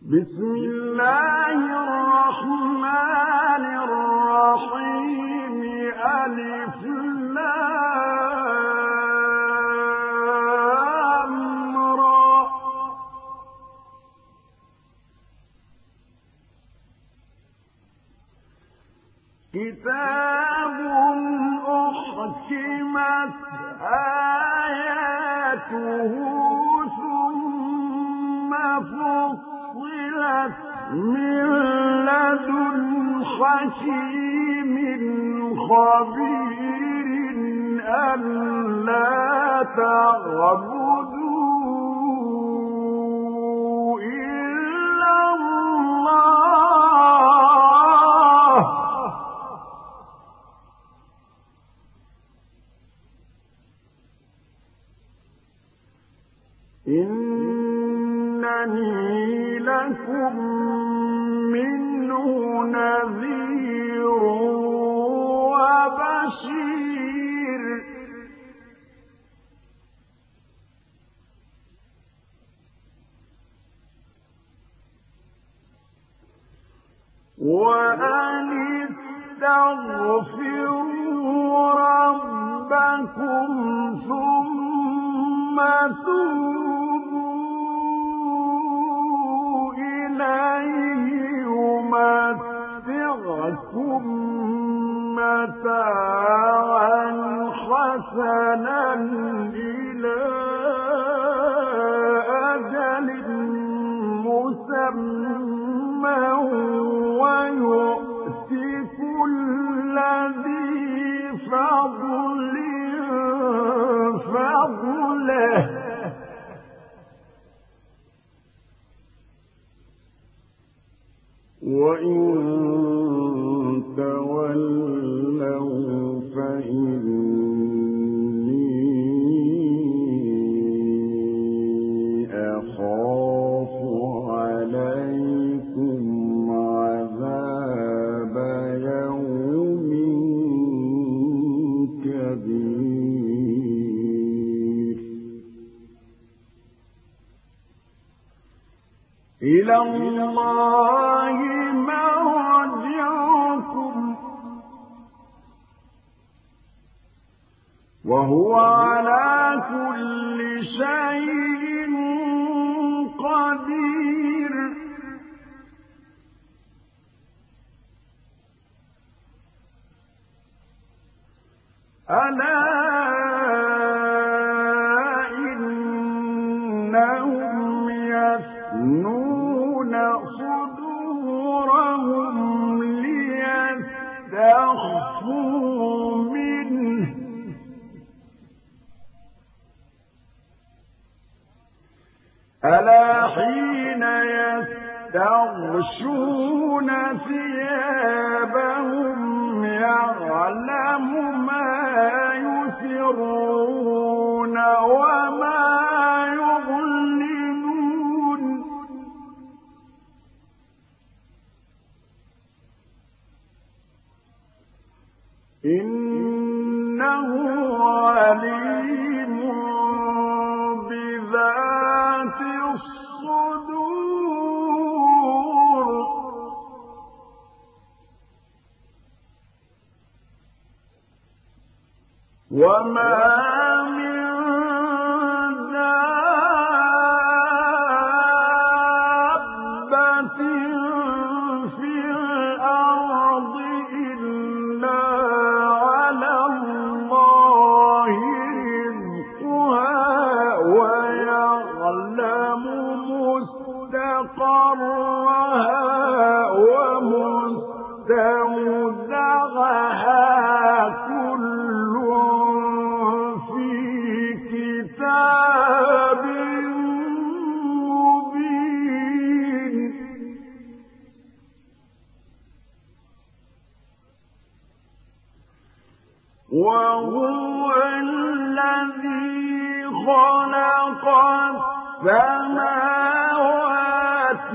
بسم الله الرحمن الرحيم ألف لام را كتاب أحكمت آياته ثم فصلت من لدن حكيم خبير ألا تعبدوا إلا الله إنني لكم منه نذير وبشير وأن استغفروا ربكم ثم توبوا إليه يمتعكم متاعا حسنا إلى أجل مسمى ويؤت كل ذي فضل فضله وإن تولوا فإني أخاف عليكم عذاب يوم كبير إلى الله مرجعكم وهو على كل شيء قدير ألا إنهم يثنون صدورهم ليستخفوا منه ألا حين يستغشون ثيابهم يعلم ما يسرون وما يعلنون إنه عليم بذات الصدور وما من دابة في الأرض إلا على الله رزقها ويعلم مستقرها ومستودعها كل في كتاب مبين وهو الذي خلق السماوات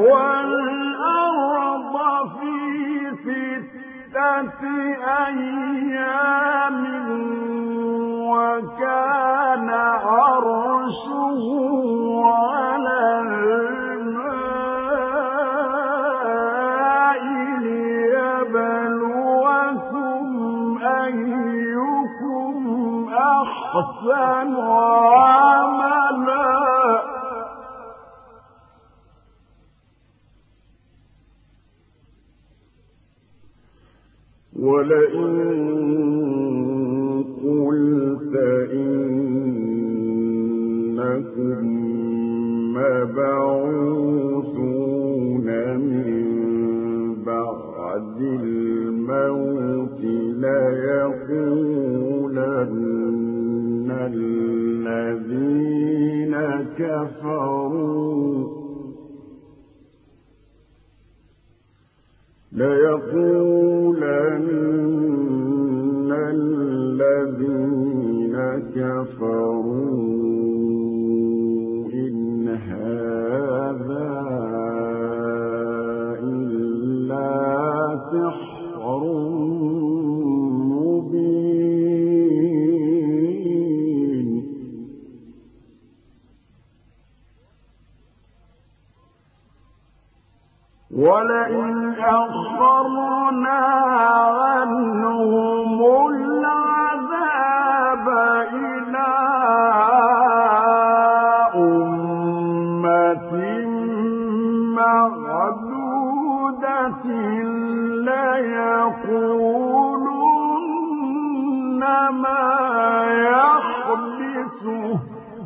والأرض في 6 أيام وكان عرشه على الماء ولئن قلت إنكم مبعوثون من بعد الموت ليقولن الذين كفروا إن هذا إلا سحر مبين. ولئن أخرنا عنهم العذاب إلى أمة معدودة ليقولن ما يحبسه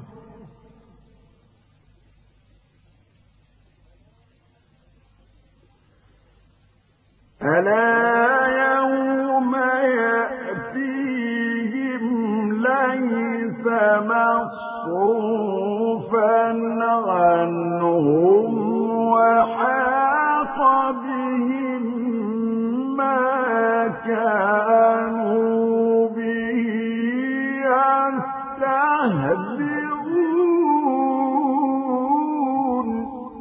ألا يوم يأتيهم ليس مصروفا عنهم وحاق بهم ما كانوا به يستهزئون.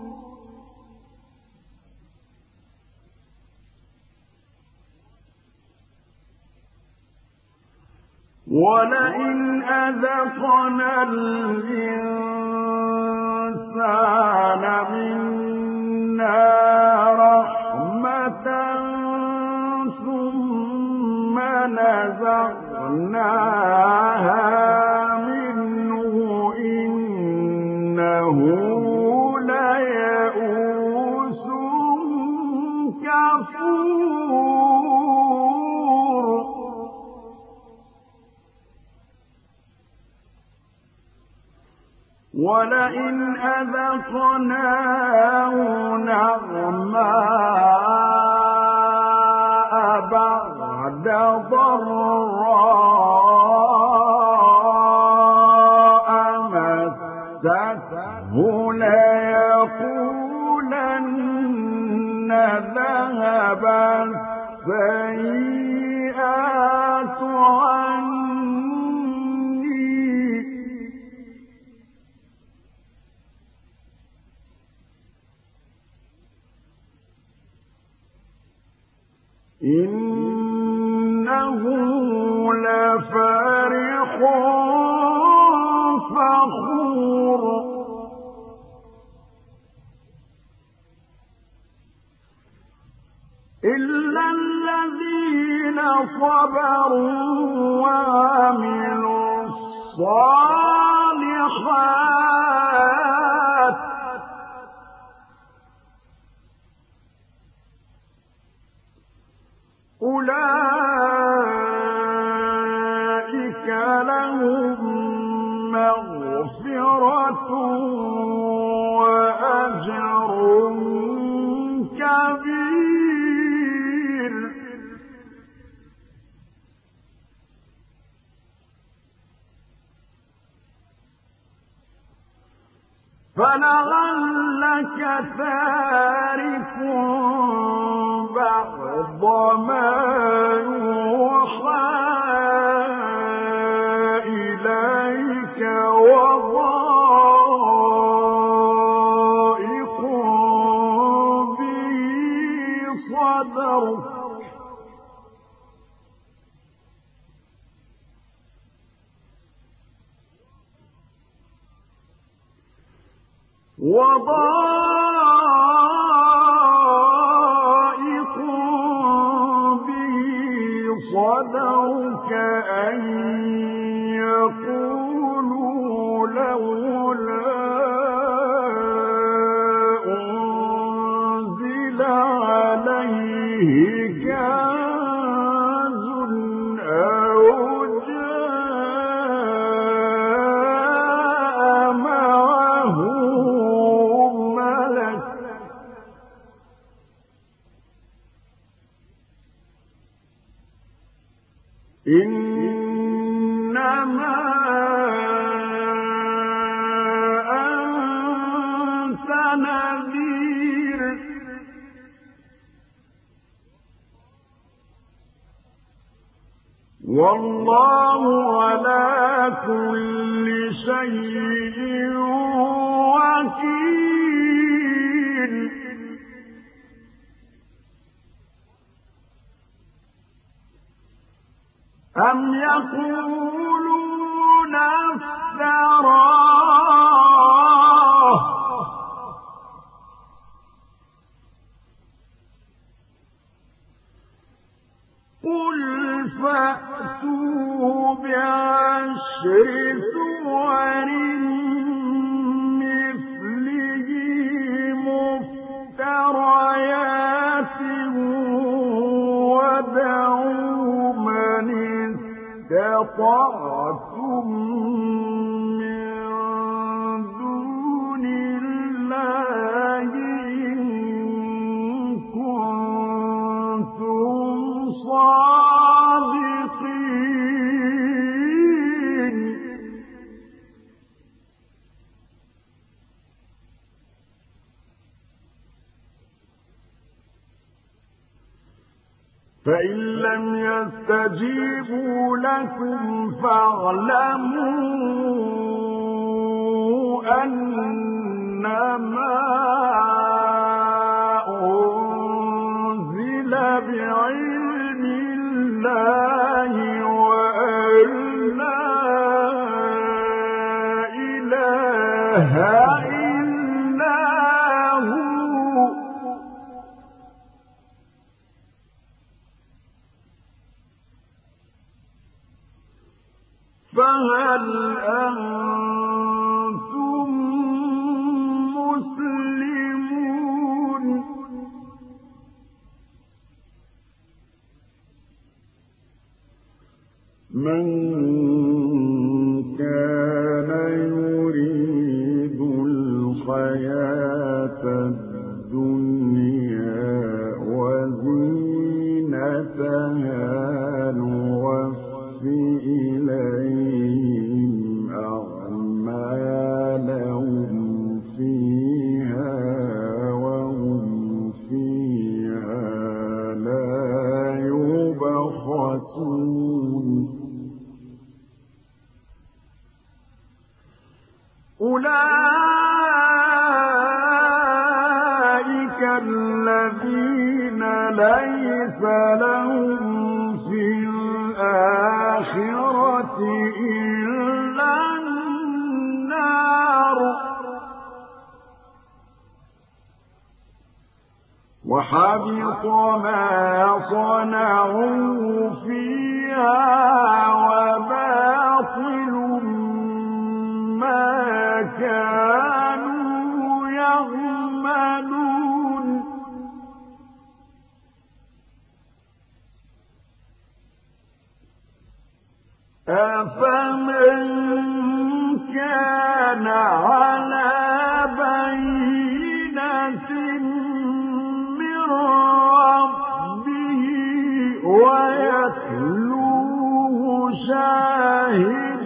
ولئن أذقنا الإنسان منا رحمة ثم نزعناها منه إنه ليئوس كفور. ولئن أذقناه نعماء بعد ضراء مسته ليقولن ذهب السيئات عني إنه لفرح فخور. إلا الذين صبروا وعملوا الصالحات أولئك لهم مغفرة وأجر كبير. فلعلك تارك بعض ما يوحى إليك وضائق به صدرك أن يقولوا لولا أنزل عليه كنز إنما أنت نذير والله على كل شيء وكيل أم يقولون افتراه قل فأتوا بعشر سور مثله مفتريات وادعوا من استطعتم من دون الله إن كنتم صادقين فإن لم يستجيبوا لكم فاعلموا أنما أنزل بعلم الله وأن لا إله إلا هو فهل أنتم مسلمون من كان يريد الحياة الدنيا وزينتها نوفي إليهم أعمالهم فيها وهم فيها لا يبخسون أولئك الذين ليس لهم في الآخرة إلا النار وحبط ما صنعوا فيها وباطل ما كانوا يعملون أفمن كان على بينة من ربه ويتلوه شاهد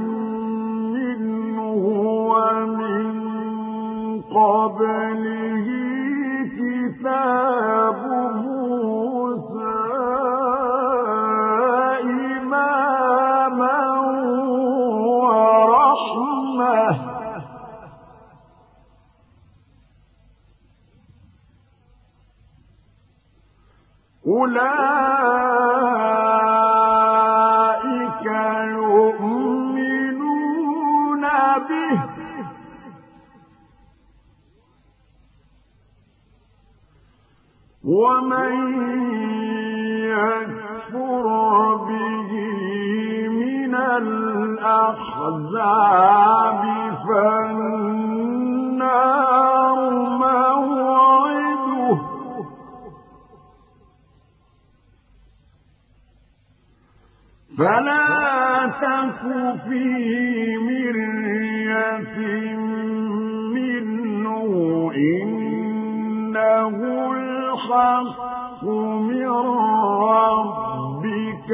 ومن قبله كتاب موسى إماما ورحمة أولئك يؤمنون به ومن يكفر به من الأحزاب فالنار موعده فلا تك في مرية منه إنه الحق من ربك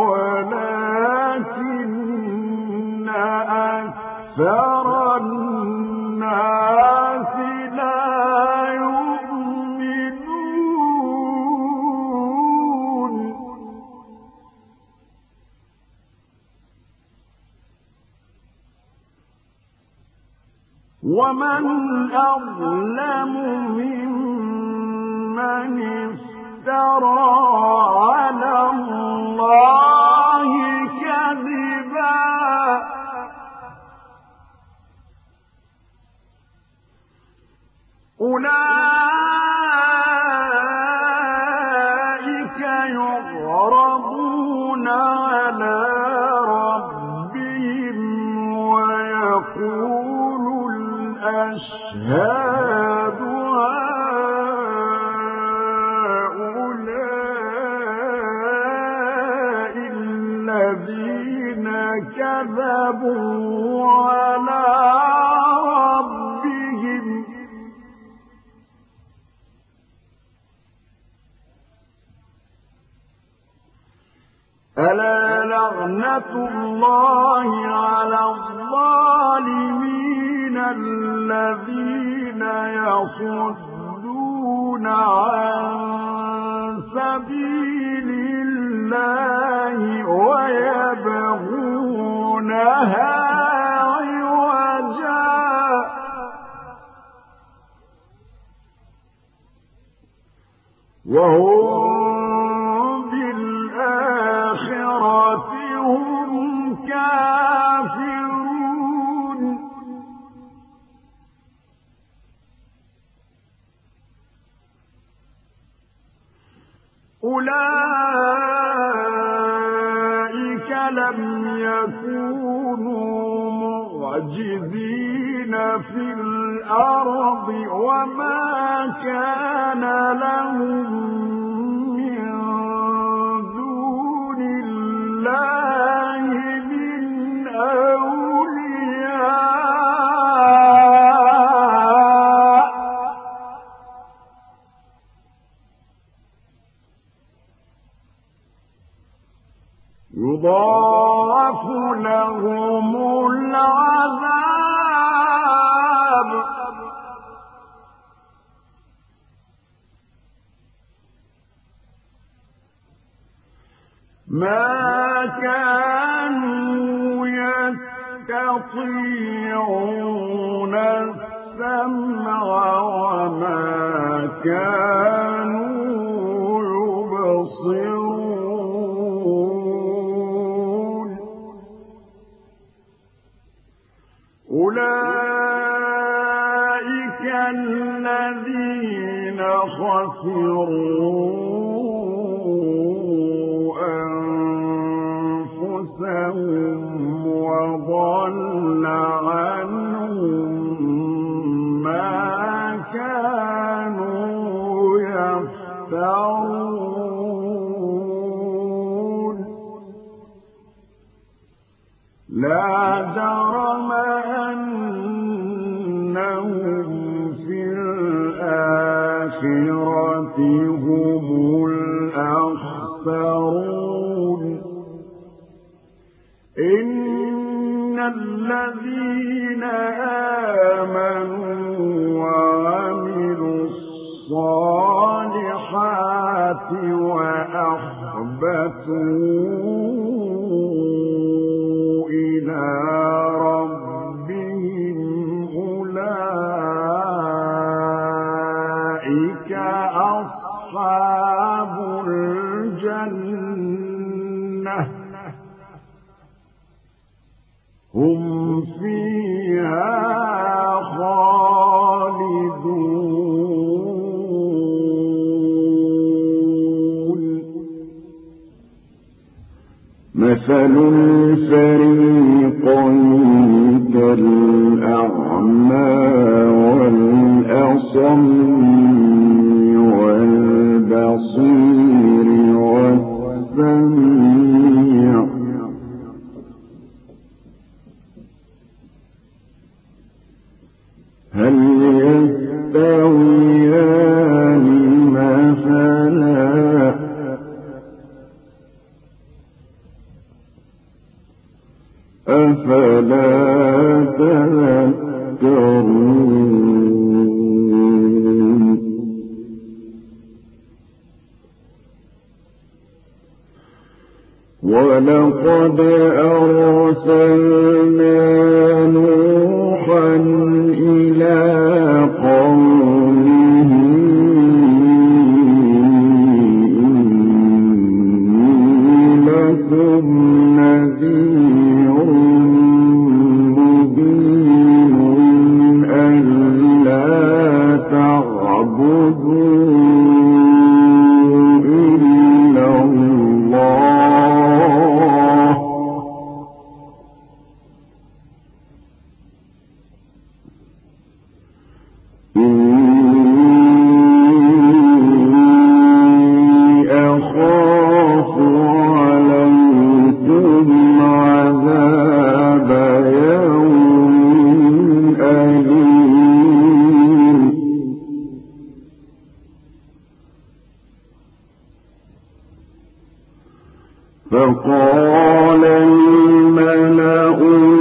ولكن أكثر الناس لا يؤمنون ومن أظلم ممن افترى على الله كذبا أولئك يضربون على ربهم ويقول الأشهاد هؤلاء الذين كذبوا على ربهم ألا لعنة الله على الظالمين الذين يصدون عن سبيل الله ويبغونها عوجا وهم بالآخرة هم كافرون أولئك لم يكونوا معجزين في الأرض وما كان لهم من دون الله من أولياء يضاعف لهم العذاب ما كانوا يستطيعون السمع وما كانوا يبصرون أولئك الذين خسروا أنفسهم وضل عنهم ما كانوا يفترون لا جرم أنهم في الآخرة هم الأخسرون إن الذين آمنوا وعملوا الصالحات وأخبتوا إلى ربهم أولئك أصحاب الجنة هم فيها خالدون مثل الفريقين كالأعمى والأصم والبصير والسميع هل يستويان مثلا ولقد أرسلنا نوحا إلى قومه إني لكم نذير مبين ألا تعبدوا إلا الله إني أخاف عليكم عذاب يوم أليم فقال الملأ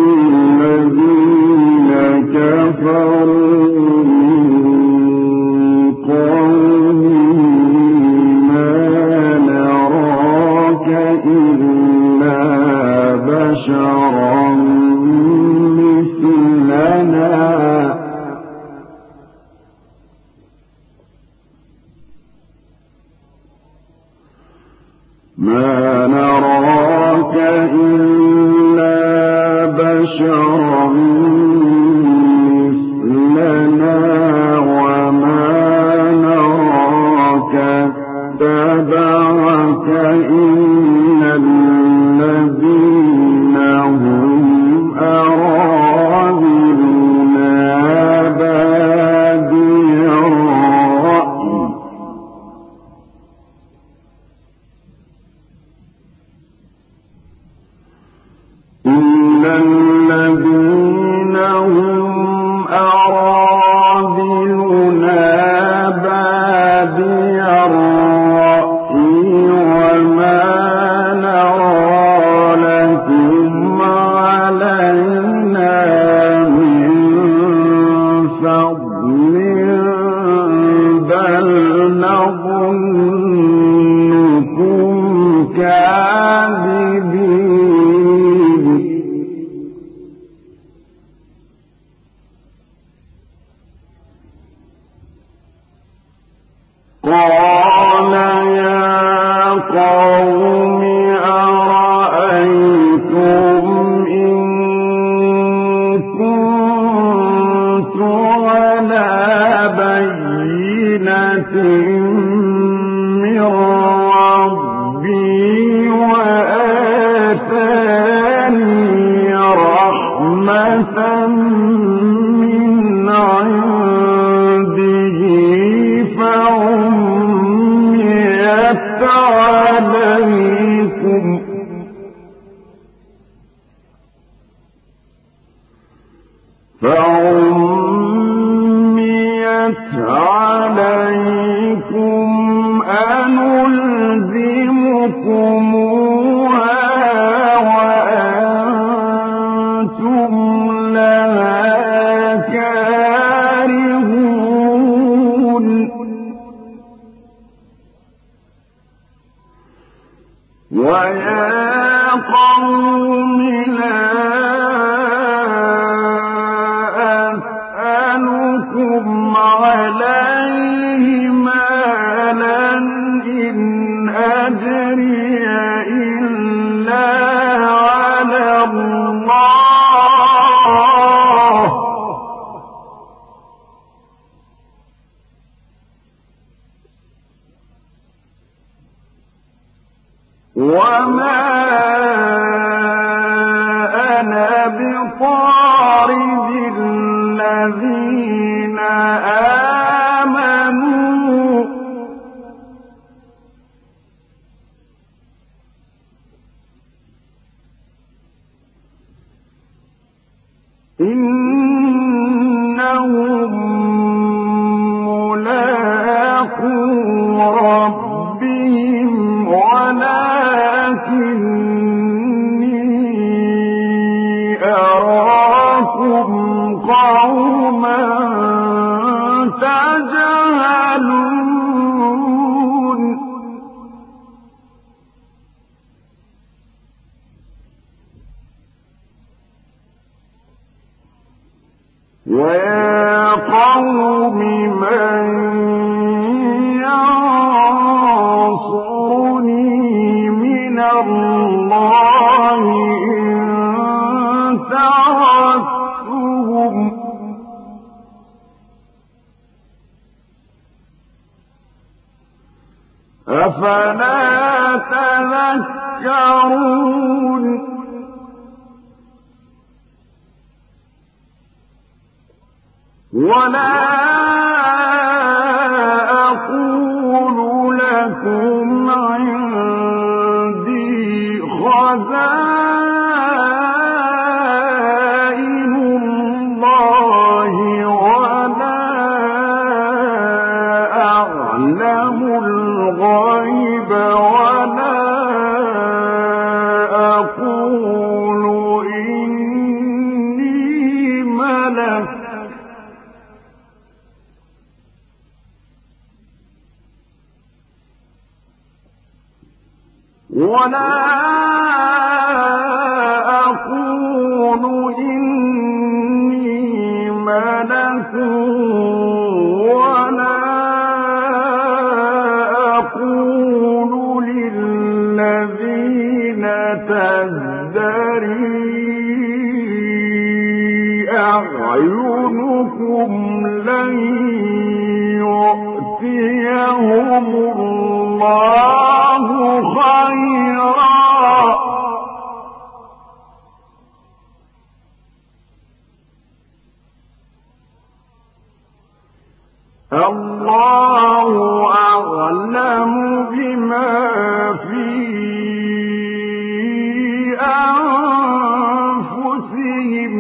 الذين كفروا من قومه ما نراك إلا بشرا مثلنا ما نراك إلا بشرا مثلنا وما نراك اتبعك إلا الذين هم أراذلنا بادي الرأي إلا الذين هم أراذلنا بادي الرأي وما نرى لكم علينا من فضل بل نظنكم كاذبين قال يا قوم أرأيتم إن كنت على بينة من ربي وآتاني رحمة من عنده فعميت عليكم أنلزمكموها وأنتم لها كارهون ويا قوم لا أسألكم عليه مالا إن أجري إلا على الله وما أنا بطارد الذين آمنوا إنهم ملاقو ربهم ولكني أراكم قوما تجهلون أفلا تذكرون ولا أقول لكم عندي خزائن الله ولا أعلم الغيب ولا أقول إني ملك ولا أقول إني ملك ولا أقول للذين تزدري أعينكم لن يؤتيهم الله خيرا الله أعلم بما في أنفسهم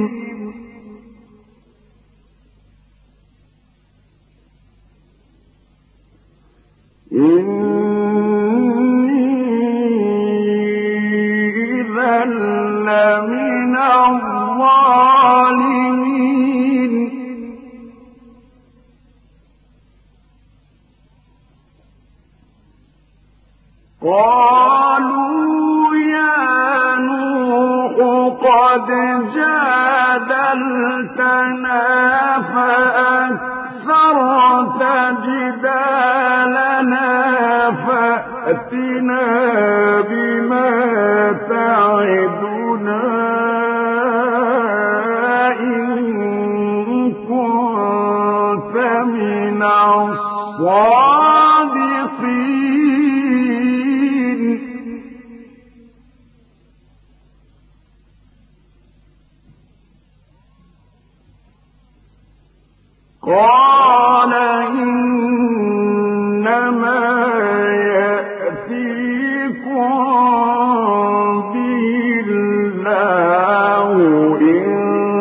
إذا لمن الظالمين قالوا يا نوح قد جادلتنا فأكثرت جدالنا فأتنا بما تعدنا إن كنت من الصادقين قال إنما يأتيكم به الله إن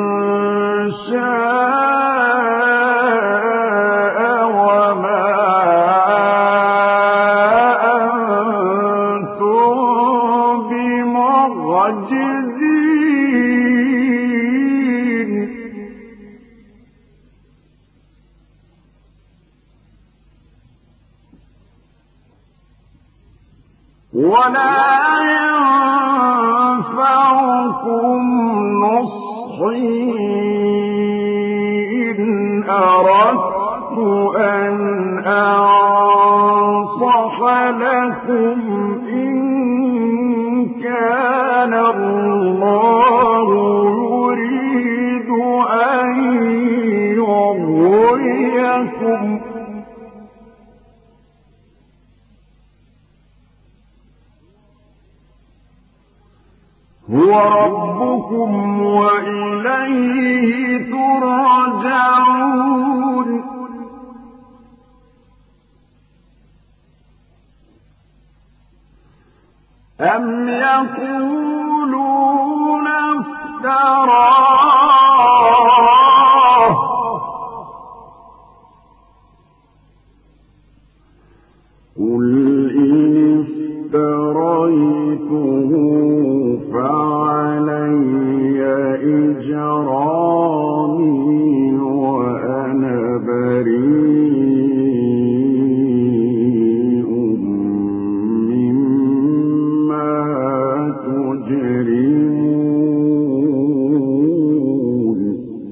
شاء وما أنتم بمعجزين ولا ينفعكم نصحي إن أردت أن أنصح لكم إن كان الله يريد أن يغويكم هو ربكم وإليه ترجعون أم يقولون افتراه قل إن افتريته فعلي إجرامي وأنا بريء مما تجرمون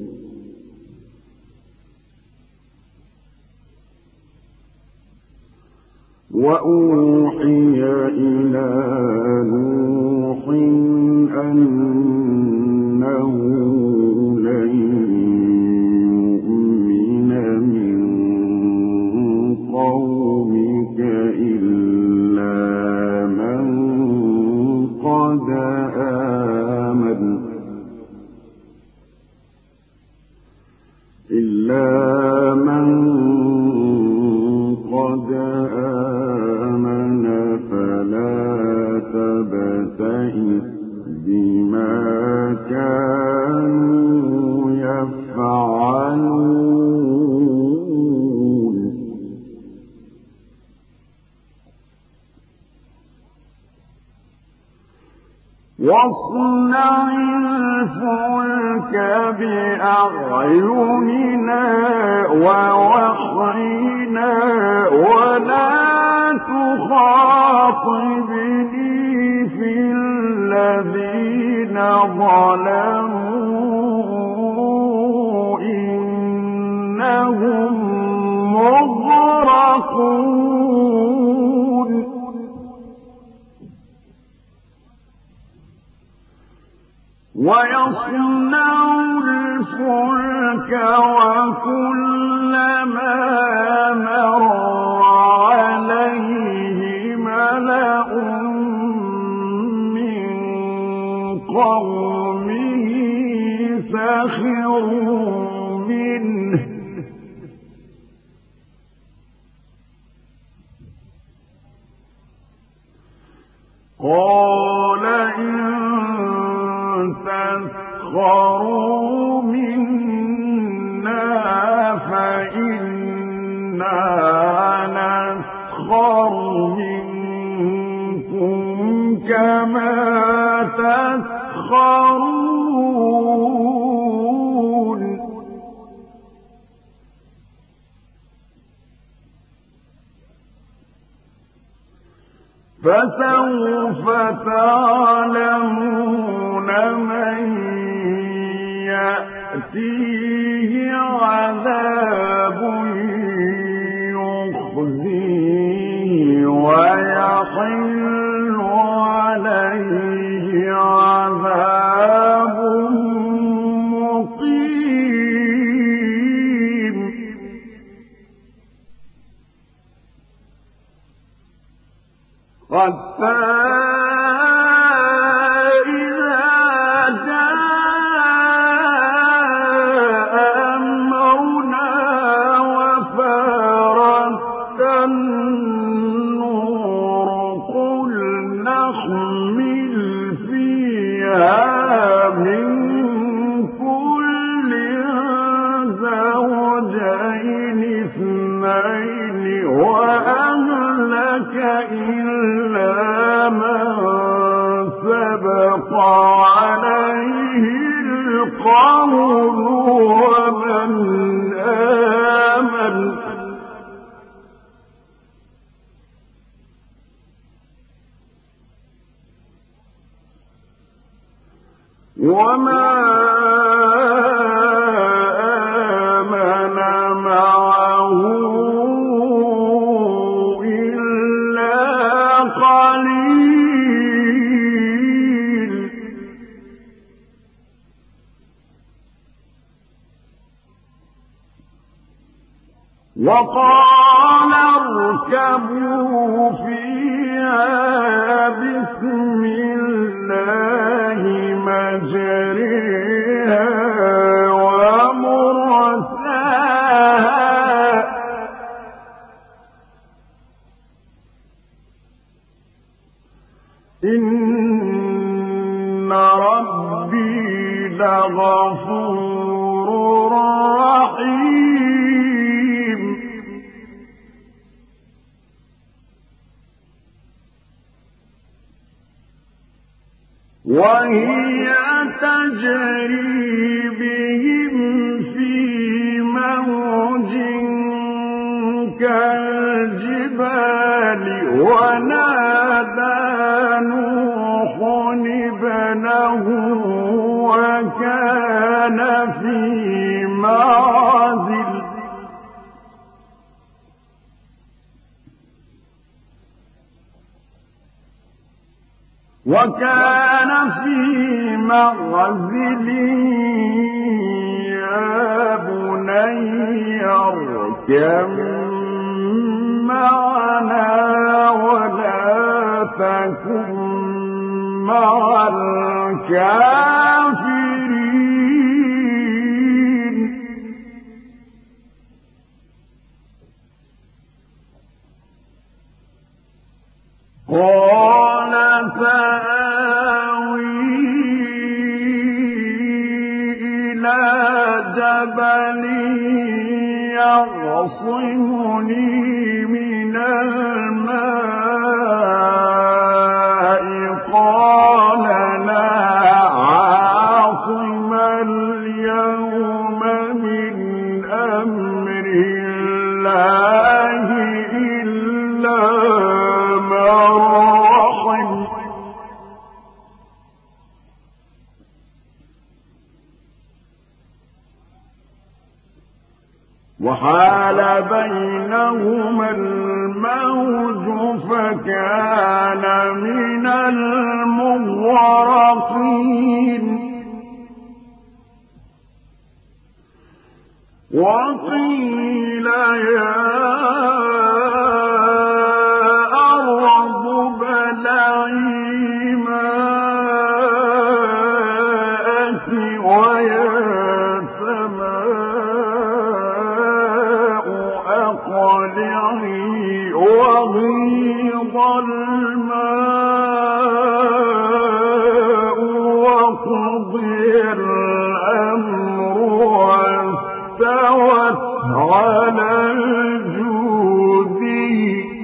وأوحي إلى نوح أنه لن يؤمن من قومك إلا واصنع الفلك بأعيننا ووحينا ولا تخاطبني في الذين ظلموا إنهم مغرقون ويصنع الفلك وكلما مر عليه ملأ من قومه سخروا منه قال إن تسخروا منا فإنا نسخر منكم كما تسخرون فسوف تعلمون من يأتيه عذاب يخزيه ويحل عليه عذاب مقيم حتى إذا جاء أمرنا وفارت النور قل نحمل فيها من كل زوجين اثنين وأهلك إلا من سبق عليه القول ومن آمن وما آمن معه إلا قليل وقال اركبوا فيها بسم الله مجريها ومرساها إن ربي لغفور رحيم وهي تجري بهم في موج كالجبال ونادى نوح ابنه وكان في معزل يا بني اركب معنا ولا تكن مع الكافرين قال سآوي إلى جبل يعصمني من الماء قال لا فحال بينهما الموج فكان من المغرقين وقيل يا أرض ابلعي ماءك ويا سماء أقلعي وغيض الماء وقضي الأمر واستوت على الجودي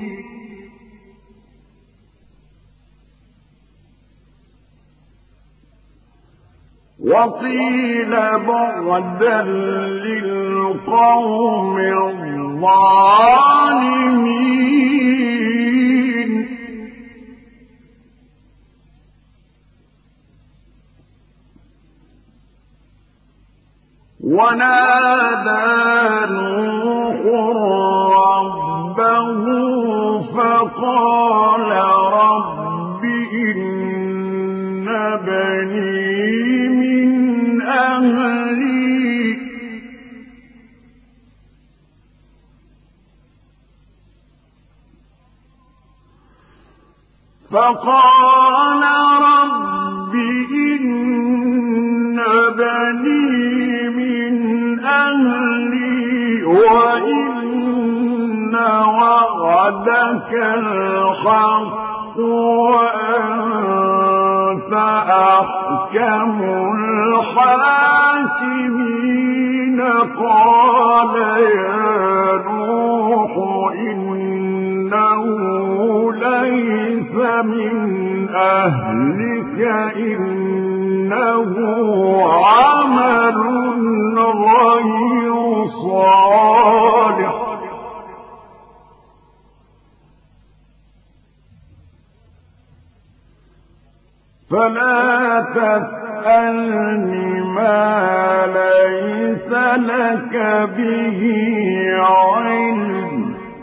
وقيل بعدا للقوم الظالمين ونادى نوح ربه فقال رب إن بني من أهلي فقال رب إن بني من أهلي وإن وعدك الحق وأنت أحكم الحاكمين قال يا نوح إنه ليس من أهلك إنه عمل غير صالح فلا تسألني ما ليس لك به علم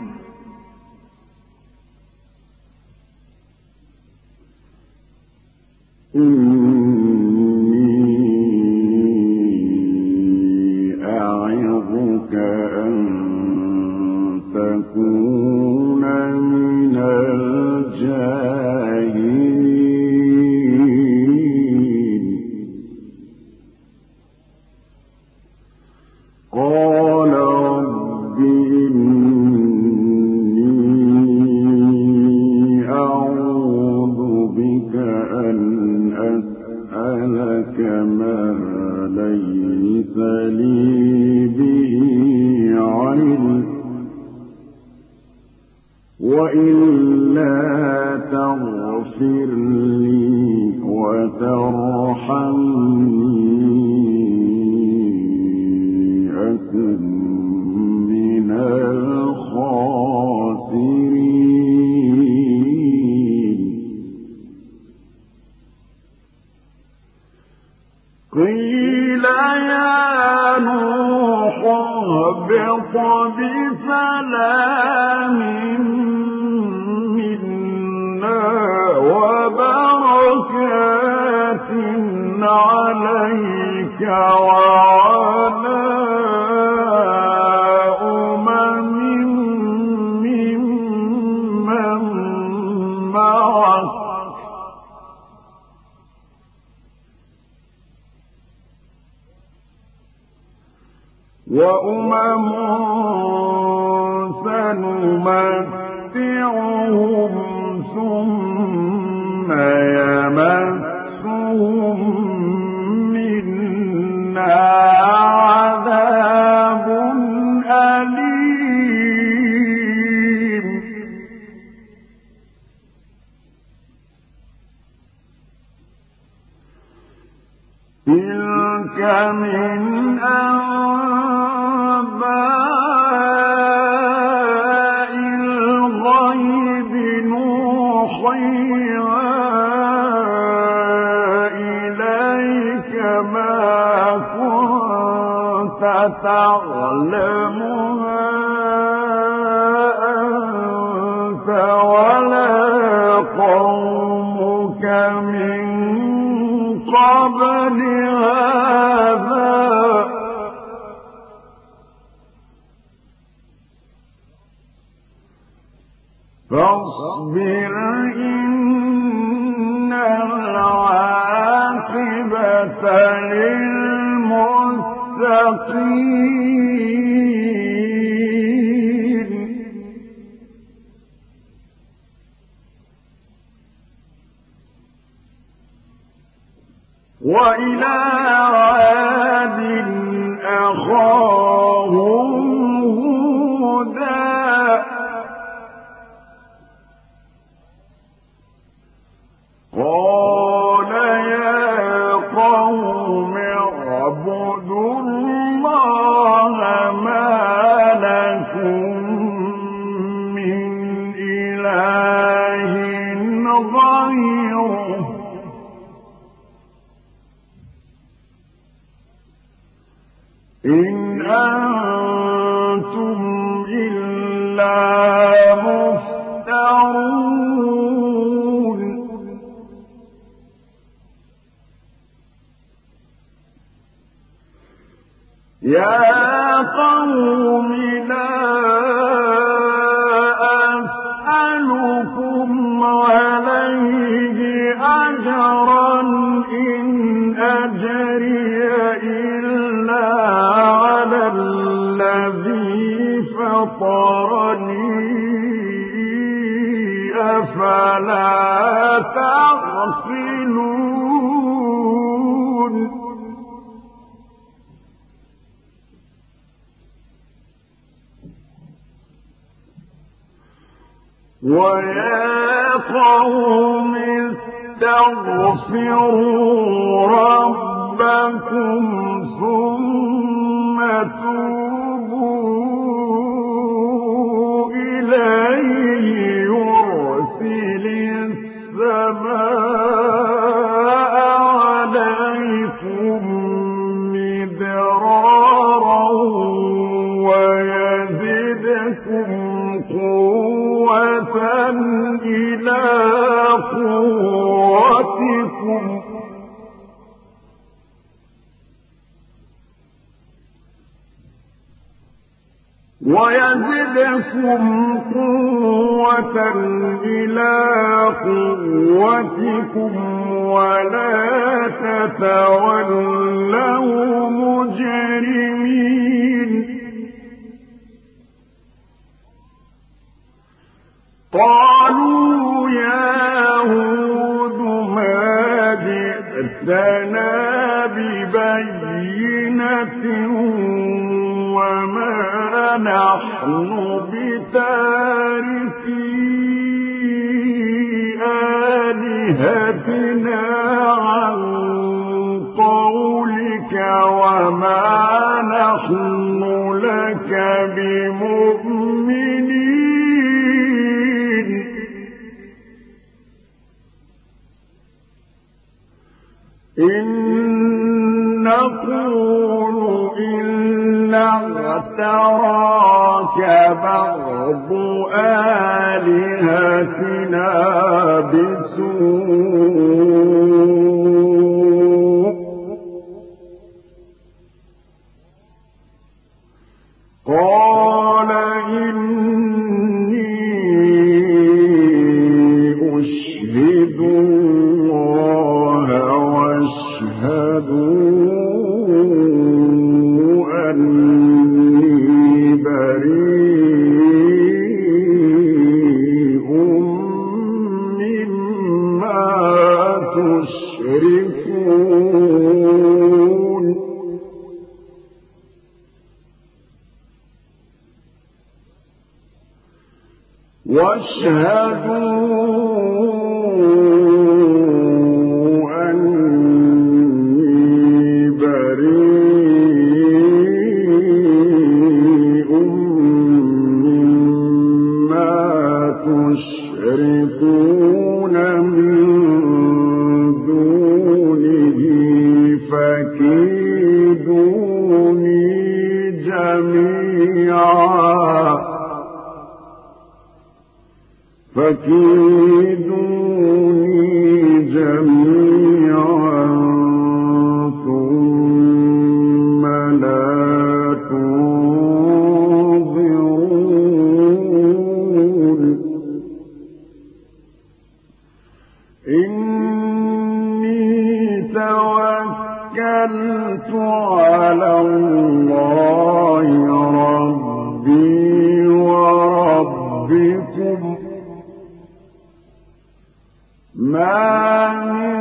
إني أعظك أن تكون من الجاهلين قال رب إني أعوذ بك أن أسألك ما ليس لي به علم وإلا تغفر لي وترحمني أكن من الخاسرين قيل يا نوح اهبط بسلام منا وبركات عليك وعلى ممن معك وأمم سنمتعهم ثم يمسهم منا عذاب أليم تلك من أنباء الغيب نوحيها إليك ما كنت تعلمها ولا قومك من قبل هذا فاصبر إن العاقبة للمتقين وإلى عاد أخاهم هودا قال يا قوم اعبدوا الله ما لكم من إله غيره إن أنتم إلا مفترون يا قوم لا أسألكم عليه أجرا إن أجري إلا على الذي فطرني أفلا تعقلون ويا قوم استغفروا ربكم ثم توبوا إليه يرسل السماء عليكم مدرارا ويزدكم قوة إلى قوتكم ولا تتولوا مجرمين قالوا يا هود ما جئتنا ببينة وما نحن بتاركي آلهتنا عن قولك وما نحن لك بمؤمنين إن نقول إلا اعتراك بعض آلهتنا بسوء قال إني أشهد الله واشهدوا أني بريء مما تشركون واشهدوا أني بريء مما تشركون من دونه فكيدوني جميعا فكيدوني جميعا ثم لا تنظرون إني توكلت على الله ربي وربكم ما من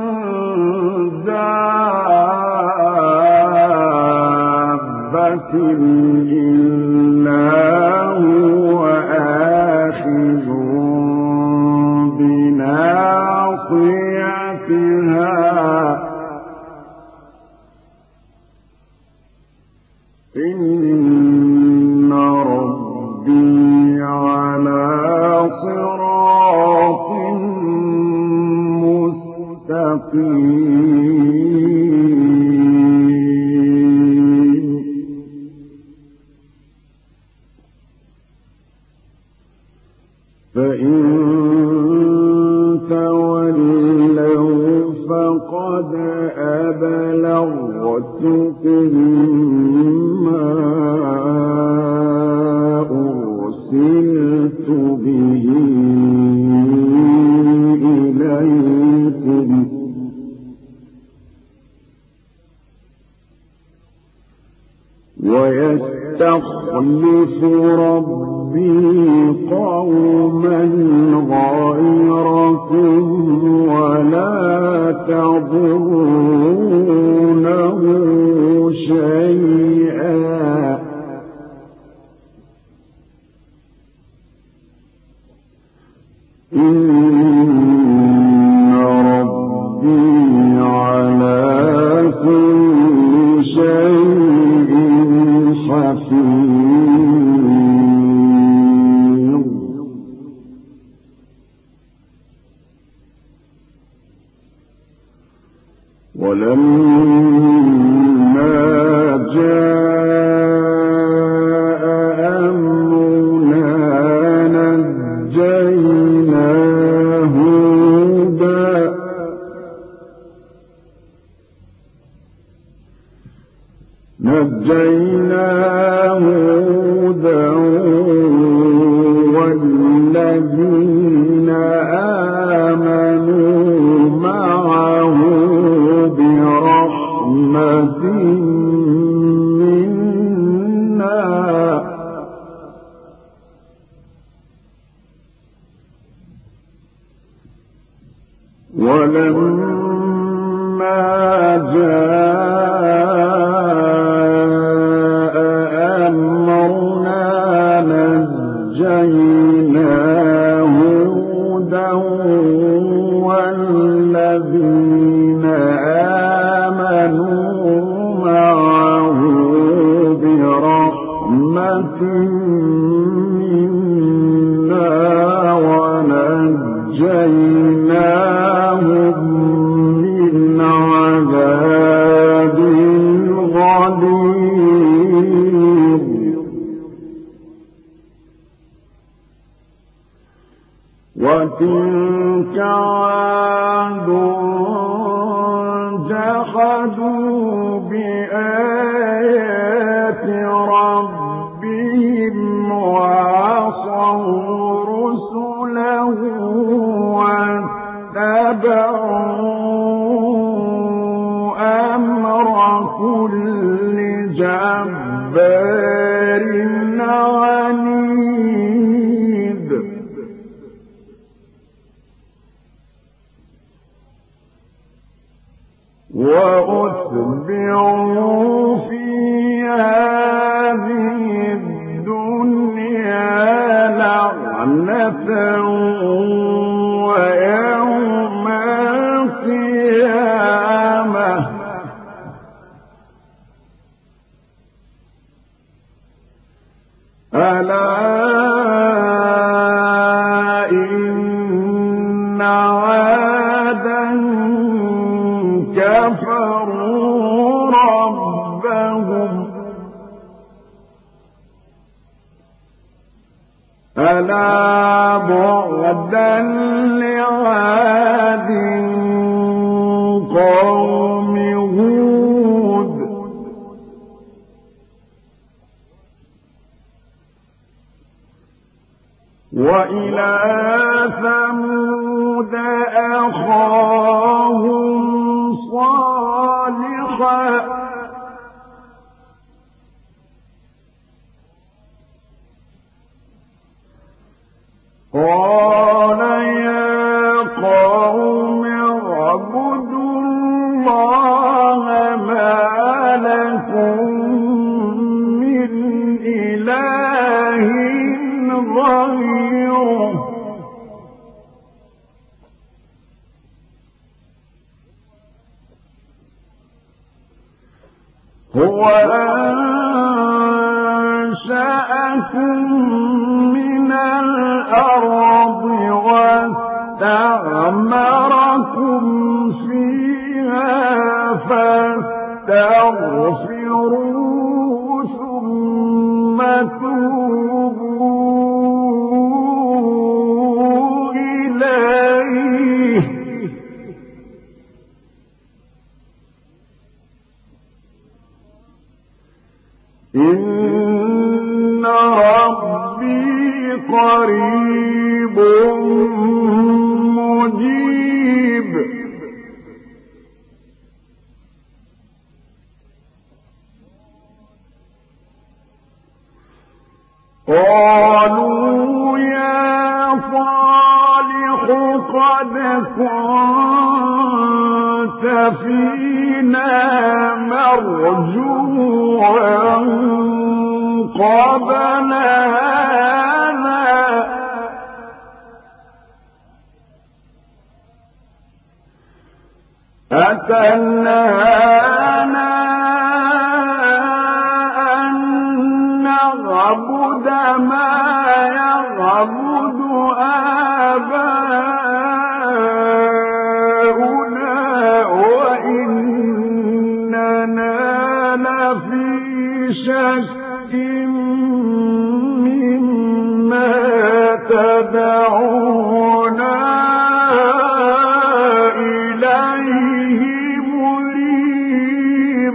دابة إلا هو آخذ بناصيتها إن ربي على صراط مستقيم فإن تولوا فقد أبلغتكم ما أرسلت به إليكم ويستخلف ربي قوما غيركم ولا تضرونه شيئا إن ربي على كل شيء حفيظ ولما جاء أمرنا نجينا هودا والذين آمنوا معه برحمة منا ولما جاء أمرنا نجينا هودا والذين آمنوا معه برحمة منا ونجيناهم من عذاب غليظ وتلك عاد جحدوا بآيات ربهم وعصوا رسله واتبعوا أمر كل جبار عنيد وأتبعوا في هذه الدنيا لعنة ويوم القيامة ألا إن عادا كفروا ربهم ألا بعدا لعاد قوم هود وإلى ثمود أخاهم صالحا قال يا قوم اعبدوا الله ما لكم من إله غيره هو أنشأكم من الأرض واستعمركم فيها فاستغفروه ثم توبوا إليه إن ربي قريب مجيب قالوا يا صالح قد كنت فينا مرجوعا قبل هذا أتنهانا أن نعبد ما يعبد آباؤنا وإننا لفي شك مما تدعونا إليه مريب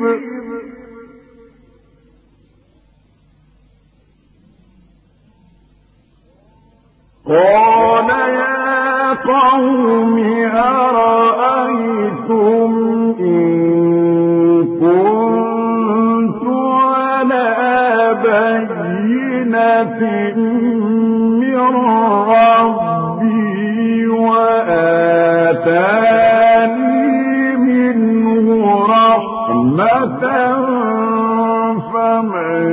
قال يا قوم أرأيتم إن كنت على بينة من ربي وآتاني منه رحمة فمن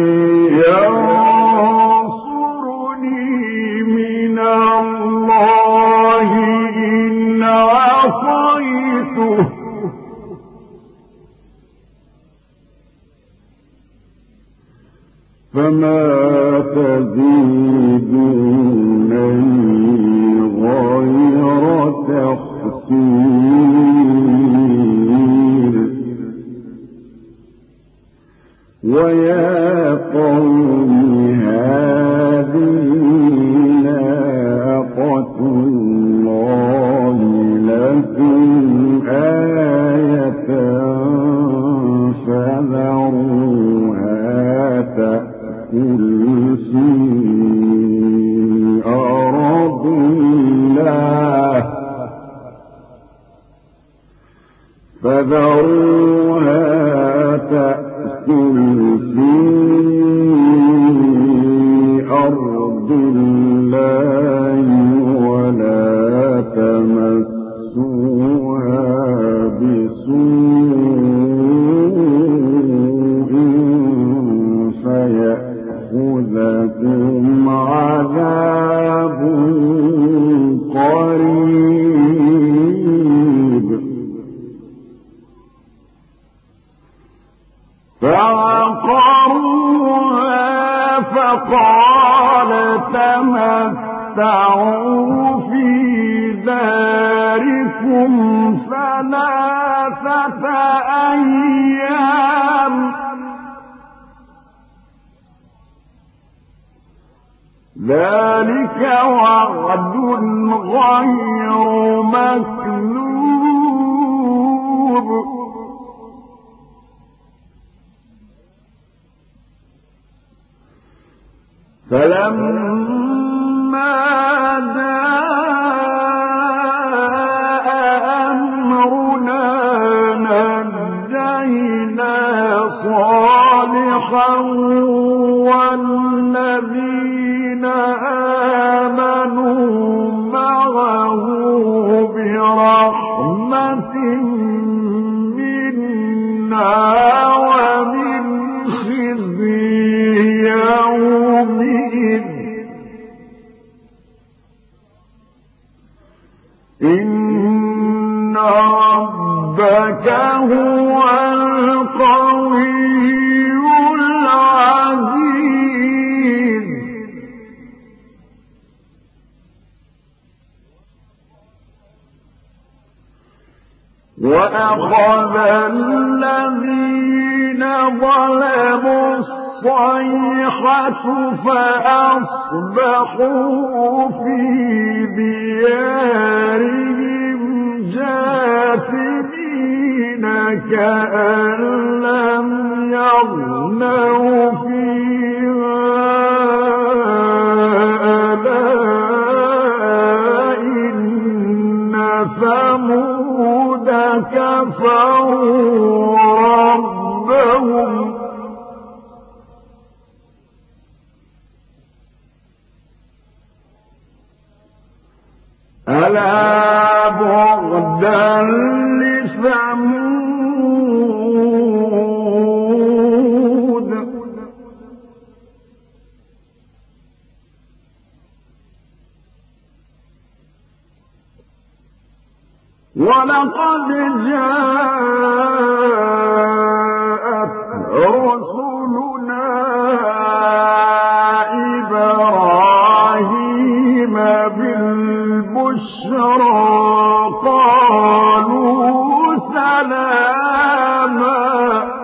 ينصرني من الله إن عصيته فما تزيدونني غير تخسير ويا قوم هذه ناقة الله لكم آية فذروها تأكل في أرض الله فذروها تأكل في أرض الله ولا تمسوها بسوء فيأخذكم عذاب قريب فعقروها فقال تمتعوا في داركم 3 أيام ذلك وعد غير مكذوب فلما جاء أمرنا نجينا صالحا والذين آمنوا معه برحمة منا ومن خزي يومئذ إن ربك هو القوي العزيز وأخذ الذين ظلموا الصيحة فأصبحوا في ديارهم جاثمين كأن لم يغنوا فيها ألا إن ثمود كفروا ربهم ألا بعدا لثمود ولقد جاءت رسلنا إبراهيم بالبشرى قالوا سلاما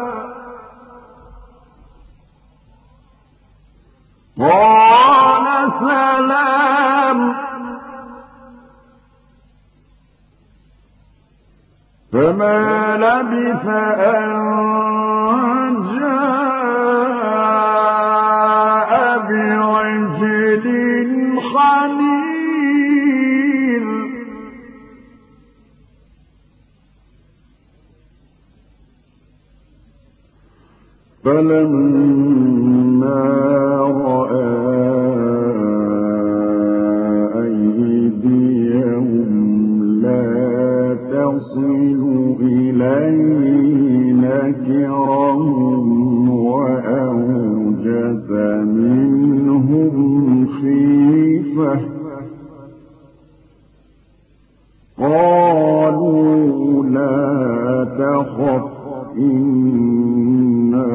قال سلام فما لبث أن جاء بعجل حنيذ فلما رأى أيديهم لا تصل إليه نكرهم وأوجس منهم خيفة قالوا لا تخف إنا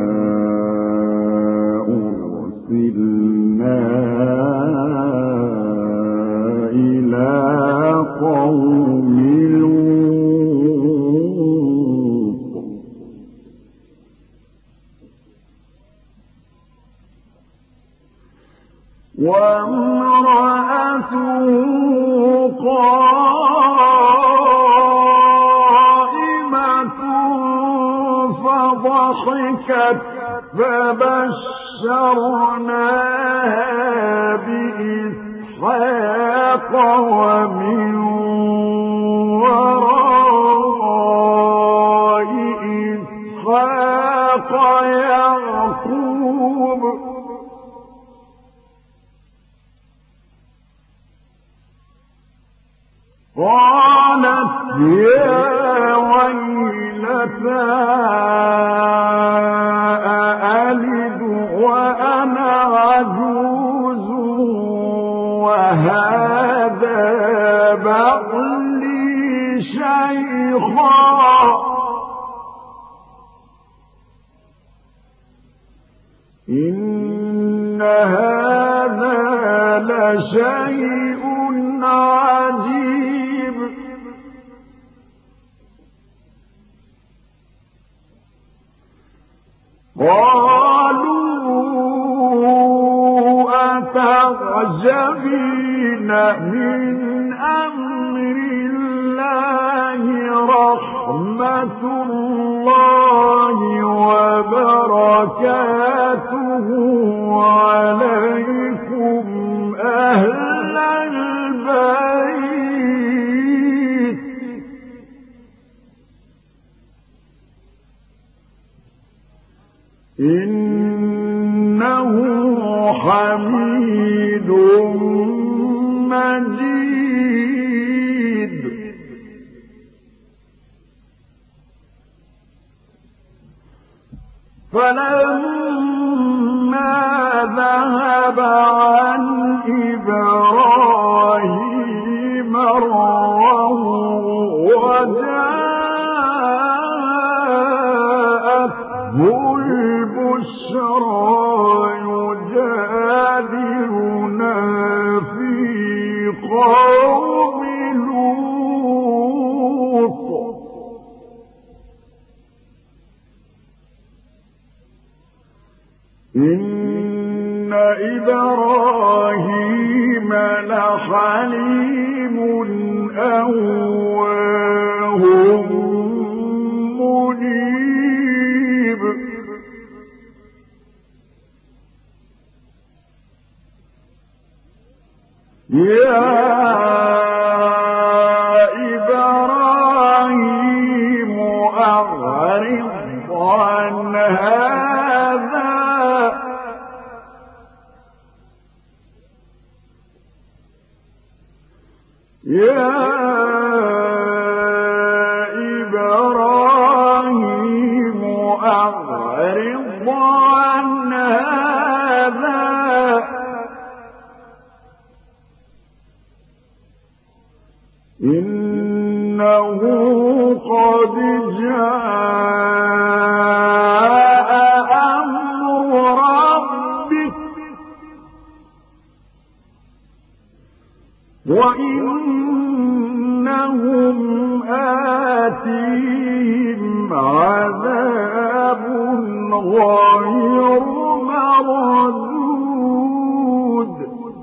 أرسلنا إلى قوم لوط وامرأته قائمة فضحكت فبشرناها بإسحاق ومن وراء إسحاق يعقوب قالت يا ويلتى أألد وأنا عجوز وهذا بعلي شيخا إن هذا لشيء عجيب قالوا أتعجبين تعجبين من أمر الله رحمة الله وبركاته عليكم أهل البيت إنه حميد مجيد. فلما ذهب عن إبراهيم الروع وجاءته البشرى يجادلنا في قوم لوط إن إبراهيم لحليم أواه منيب. يا إبراهيم أعرض عن هذا يا إبراهيم أعرض عن هذا إنه قد جاء أمر ربك وإنهم آتيهم عذاب غير مردود.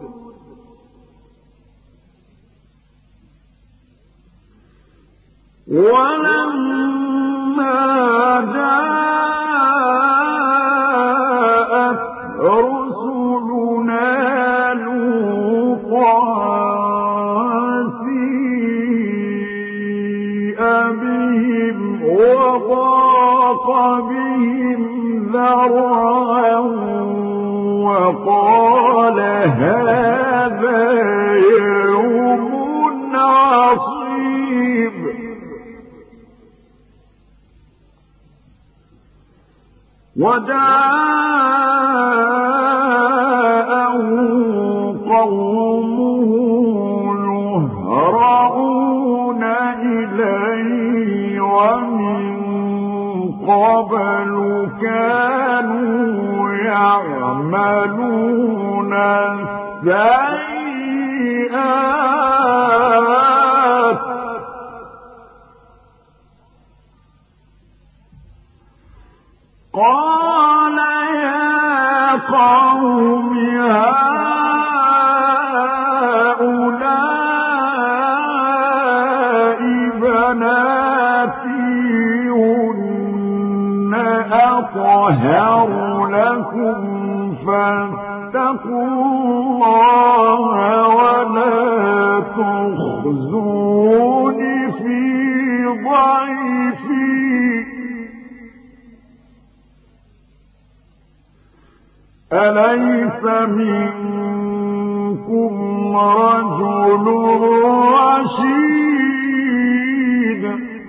ولما جاءت رسلنا لوطا سيء بهم وضاق بهم ذرعا وقال هذا يوم عصيب. وجاءه قومه يهرعون إليه ومن قبل كانوا يعملون السيئات قال يا قوم هؤلاء بناتي هن أطهر لكم فاتقوا الله ولا تخزون في ضيفي أليس منكم رجل رشيد.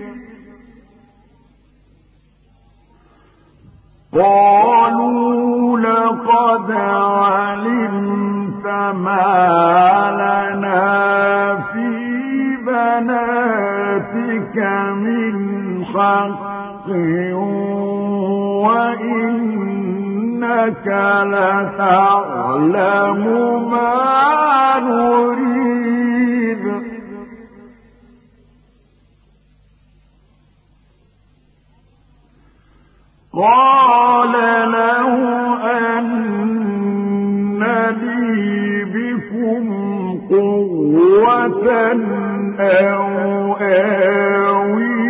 قالوا لقد علمت ما لنا في بناتك من حق وإنك لتعلم ما نريد. قال له أن لي بكم قوة أو آوي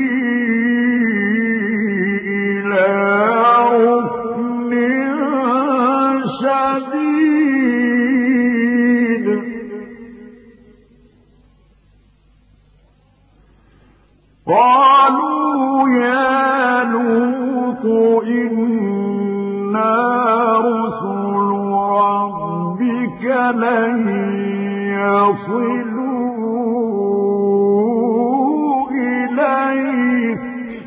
إلى ركن شديد قالوا يا لوط إنا رسل ربك لن يصلوا إليك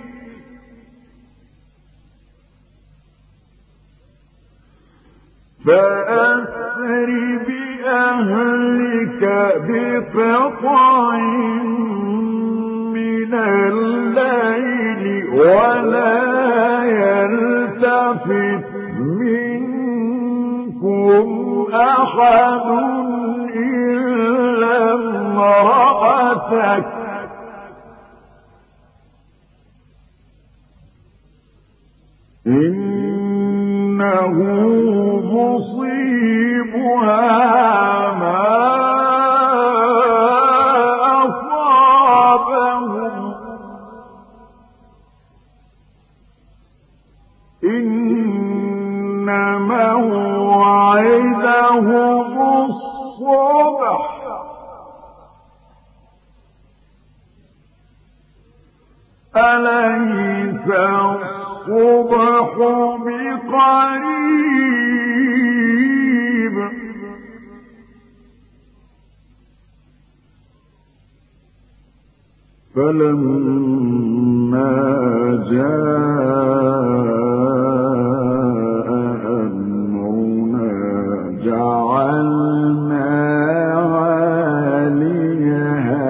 فأسر بأهلك بقطع من الليل ولا يلتفت منكم أحد إلا امرأتك إنه مصيبها ما أصابهم إن موعدهم الصبح أليس الصبح بقريب فلما جاء أمرنا جعلنا عاليها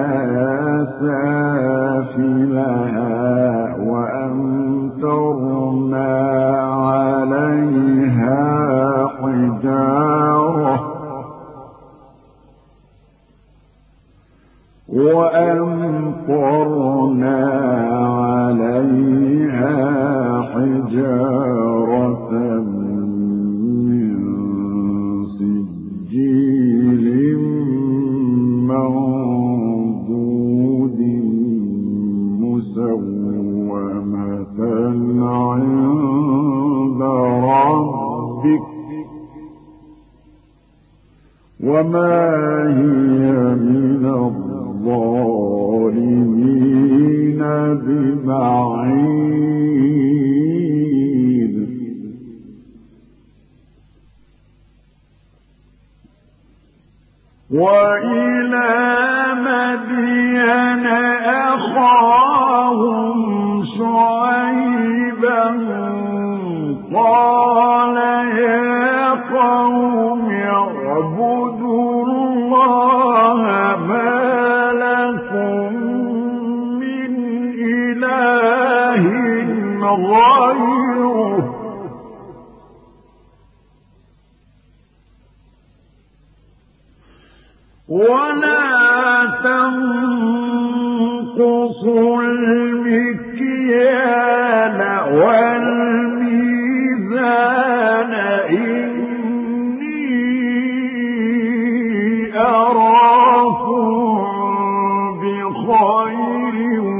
سافلها وأمطرنا عليها حجارة من سجيل منضود مسومة عند ربك وما هي من الظالمين ببعيد وإلى مدين أخاهم شعيبا قال يا قوم اعبدوا الله ما لكم من إله غيره ولا تنقصوا المكيال والميزان إني أراكم بخير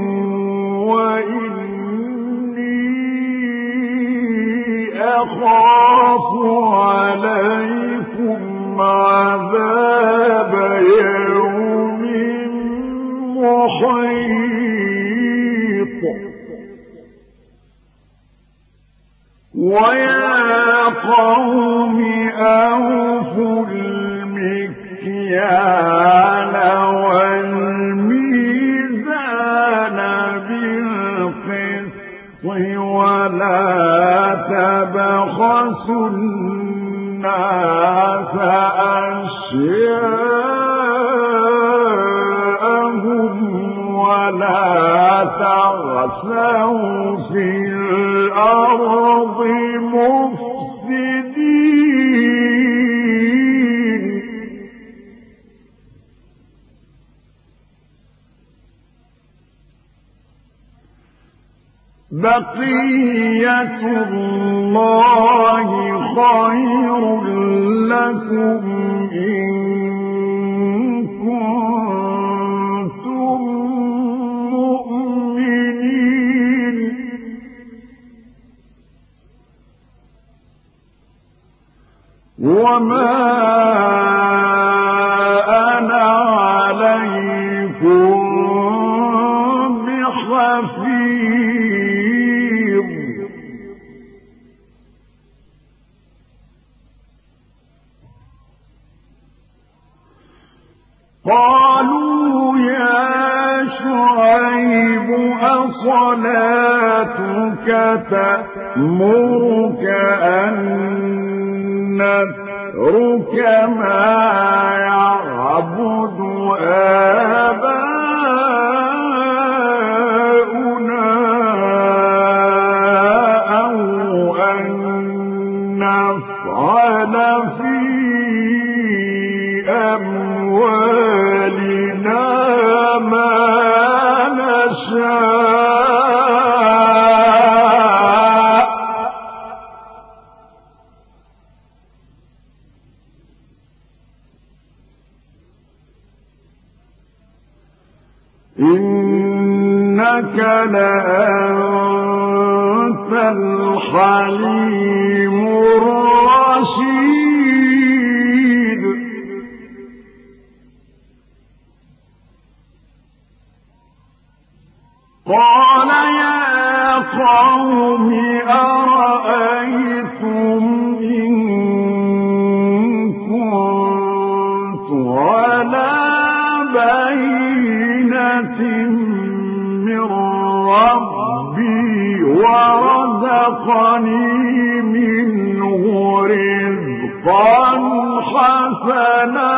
وإني أخاف عليكم عذاب يوم محيط ويا قوم أوفوا المكيال والميزان بالقسط ولا تبخسوا الناس أشياءهم ولا تعثوا في الأرض مفسدين بقية الله خير لكم إن كنتم مؤمنين وما أنا عليكم بحفيظ قالوا يا شعيب أصلاتك تأمرك أن نترك ما يعبد آباؤنا أو أن نفعل في أموالنا ما نشاء إنك لأنت الحليم الرشيد قال يا قوم أرأيتم إن كنت على بينة من ربي ورزقني منه رزقا حسنا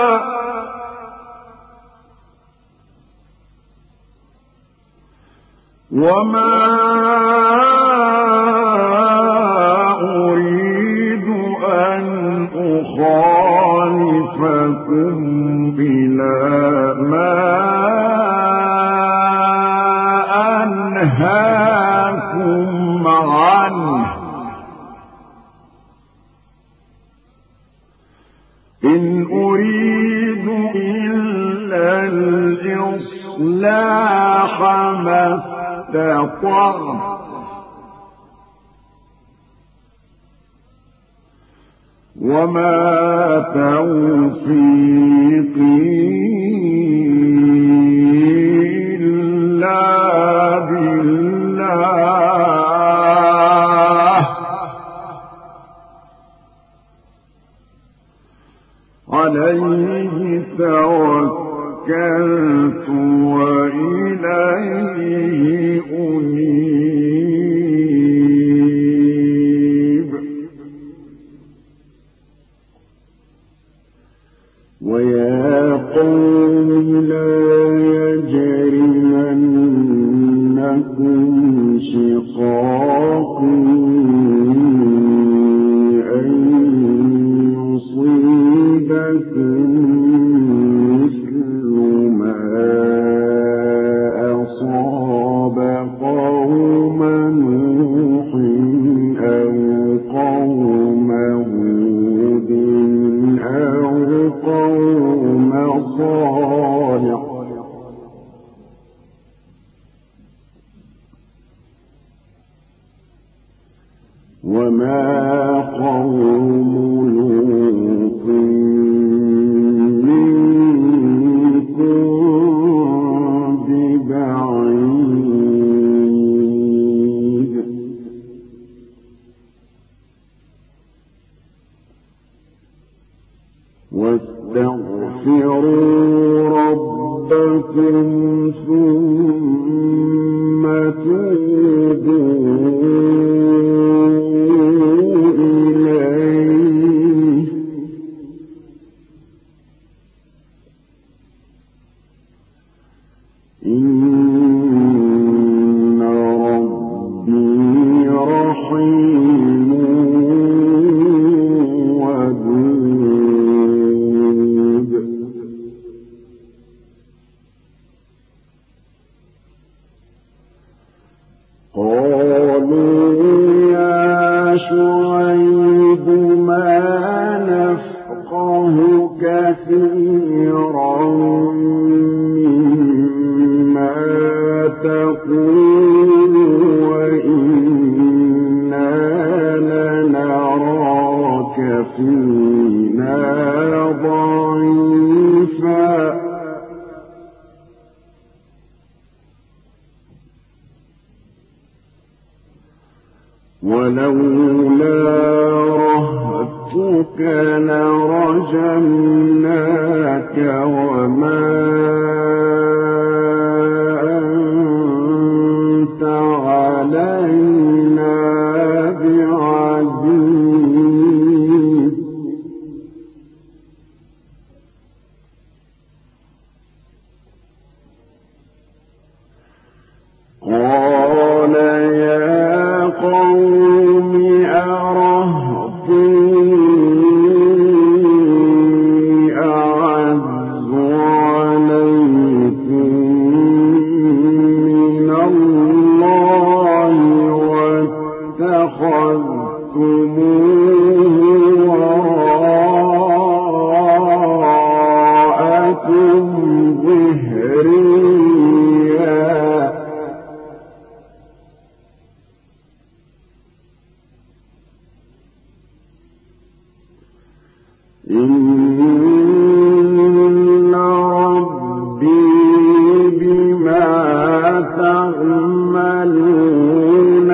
وما أريد أن أخالفكم إلى ما أنهاكم عنه إن أريد إلا الإصلاح ما استطعت وما توفيقي إلا بالله عليه توكلت وإليه أنيب ويا قوم لا يجرمنكم شقاقي أن يصيبكم مثل ما أصاب قوم نوح أو قوم هود أو قوم صالح وما قوم لوط منكم ببعيد واستغفروا ربكم ثم توبوا إليه إن ربي رحيم ودود قال كثيرا مما تقول وإنا لنراك فينا ضعيفا ولولا رهتك لرجمناك وما أنت علينا بعزيز قال يا قوم أرهطي أعز عليكم من الله واتخذتموه وراءكم ظهريا إن ربي بما تعملون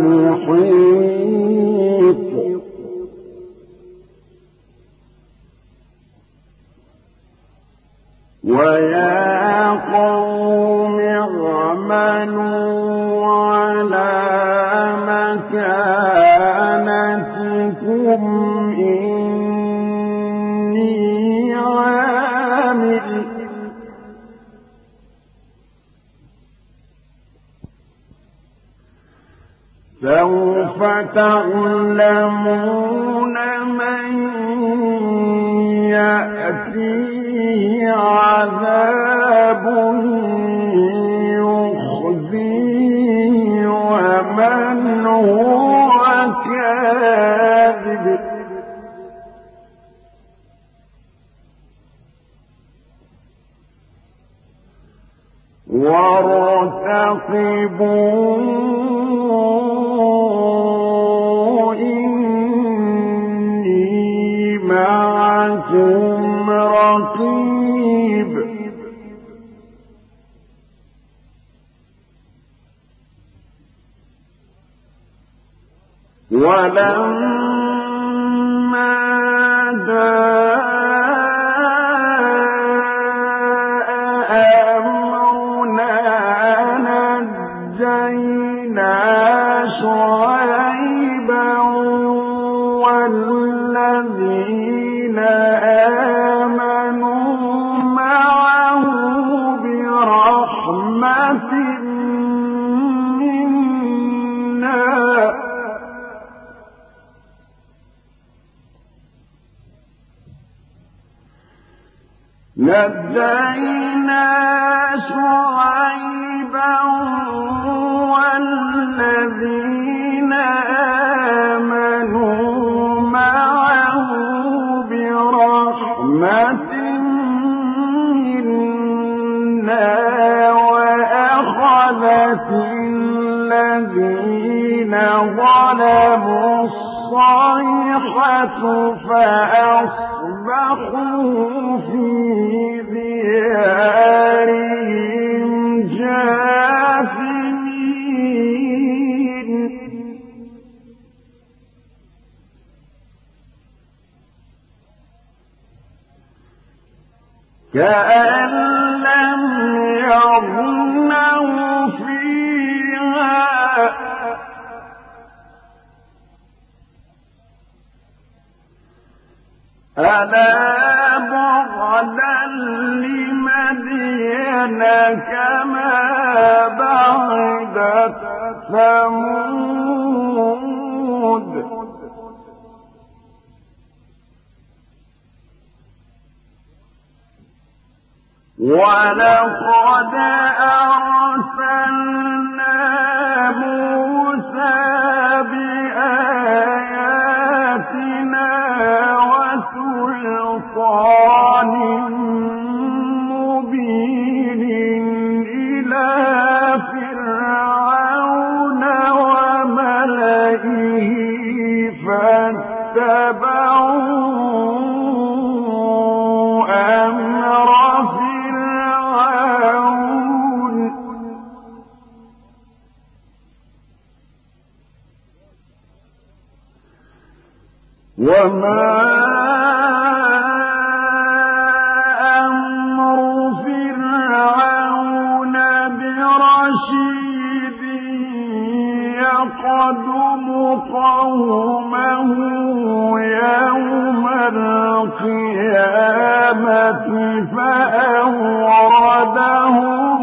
محيط ويا قوم اعملوا على مكانتكم إني عامل سوف تعلمون من يأتيه عذاب يخزيه ومن هو كاذب وارتقبوا إني معكم رقيب ولما جاء أمرنا نجينا شعيبا والذين آمنوا معه برحمة منا نجينا شعيبا والذين آمنوا معه برحمة منا وأخذت الذين ظلموا الصيحة فأصبحوا في ديارهم جاثمين كأن لم يغنوا فيها ألا بعدا لمدين كما بعدت ثمود ولقد أرسلنا موسى بآياتنا وسلطان وما أمر فرعون برشيد يقدم قومه يوم القيامة فأوردهم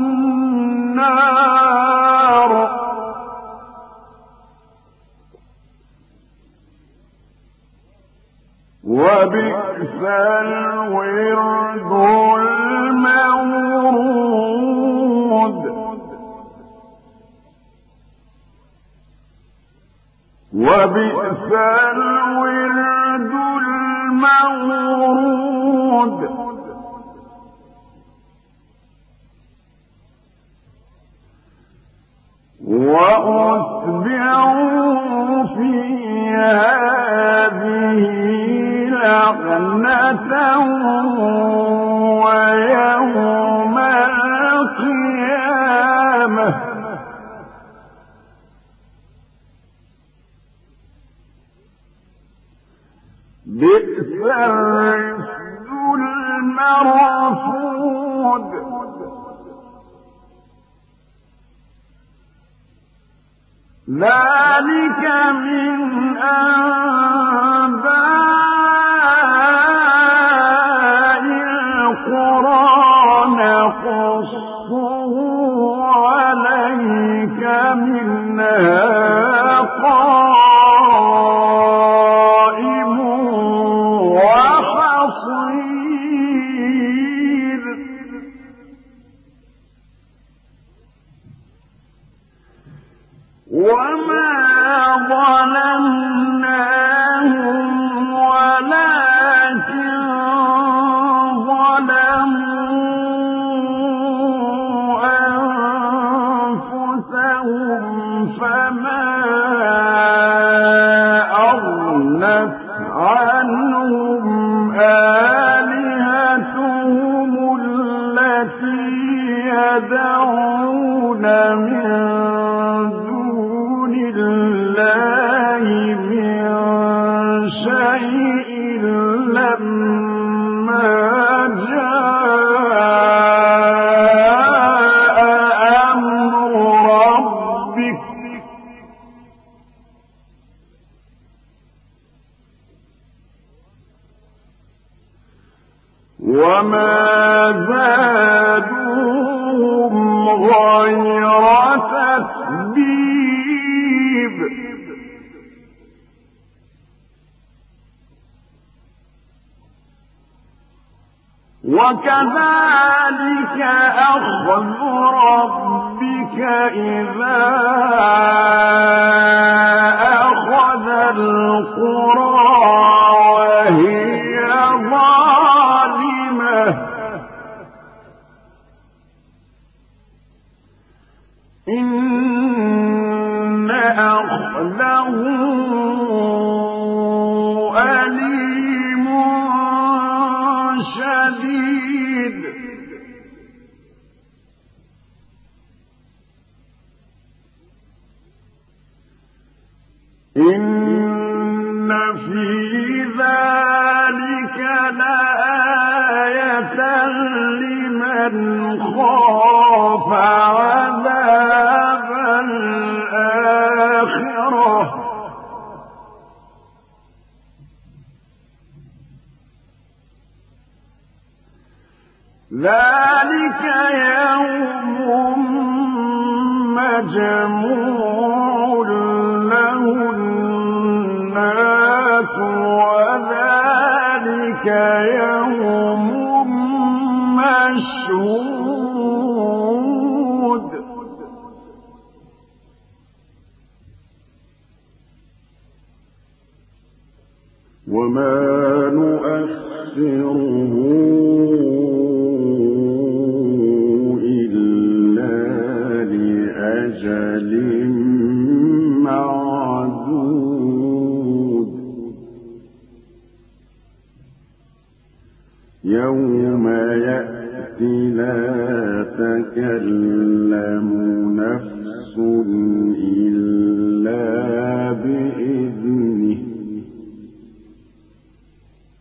النار وبئس الورد المورود وبئس الورد المورود وأتبعوا في هذه لعنة ويوم القيامة بئس الرفد المرفود ذلك من أنباء القرى نقصه عليك منها قائم وحصيد وما ظلمناهم ولكن ظلموا أنفسهم فما أغنت عنهم آلهتهم التي يدعون من الله من شيء لما جاء أمر ربك وما زادوهم غير تتبيب وكذلك أخذ ربك إذا أخذ القرى وهي ظالمة إن أخذه أليم شديد إن في ذلك لآية لمن خاف عذاب الآخرة ذلك يوم مجموع له الناس وذلك يوم مشهود وما نؤخره أجل معدود يوم يأتي لا تكلم نفس إلا بإذنه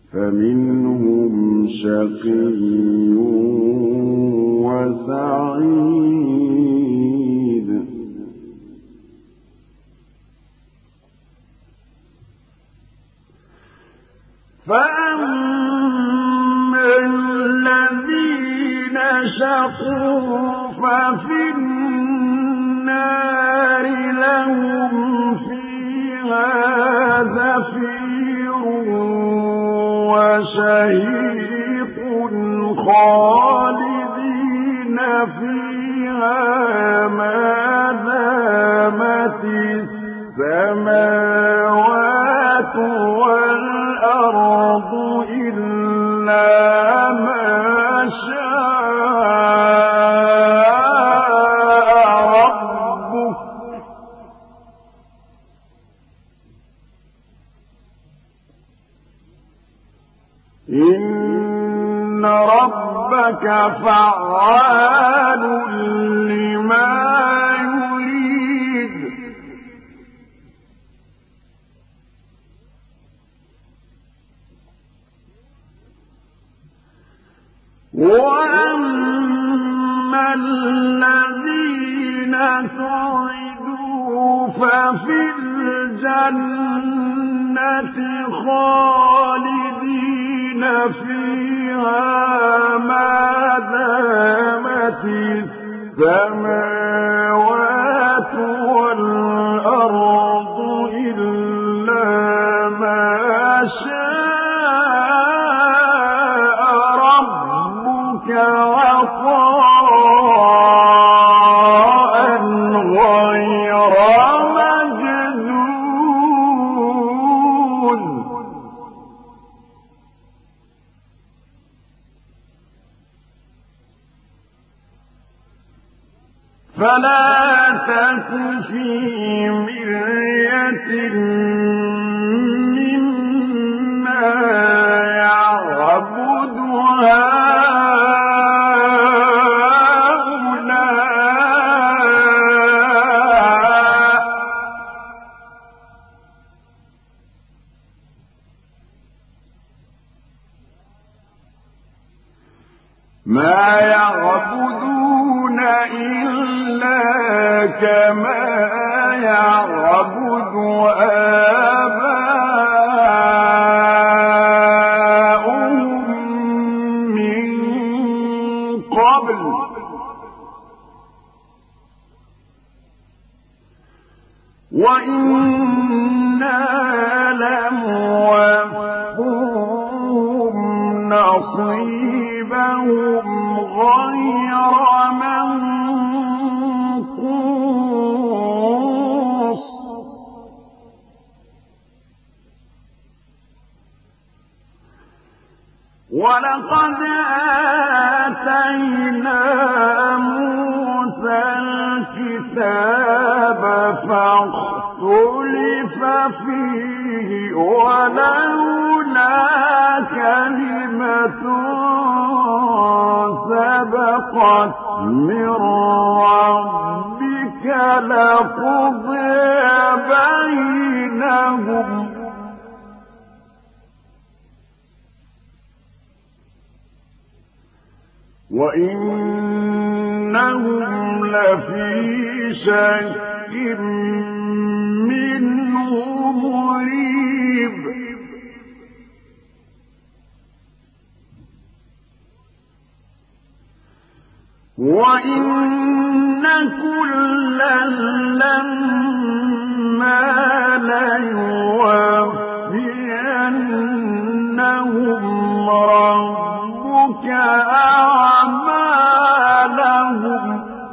فمنهم شقي وسعيد فأما الذين شقوا ففي النار لهم فيها زفير وشهيق خالدين فيها ما دامت السماوات والأرض إلا ما شاء ربك إن ربك فعال لما يريد وأما الذين سعدوا ففي الجنة خالدين فيها ما دامت السماوات والأرض إلا ما شاء ربك عطاء غير مجذوذ فلا تك في مرية مما يعبد هؤلاء ما يعبدون إلا كما يعبد آباؤهم من قبل وإنا لموفوهم نصيبهم غير منقوص ولقد آتينا موسى الكتاب فاختلف فيه ولولا كلمة سبقت من ربك لقضي بينهم وإنهم لفي شك منه مريب وإن كلا لما ليوفينهم ربك أعمالهم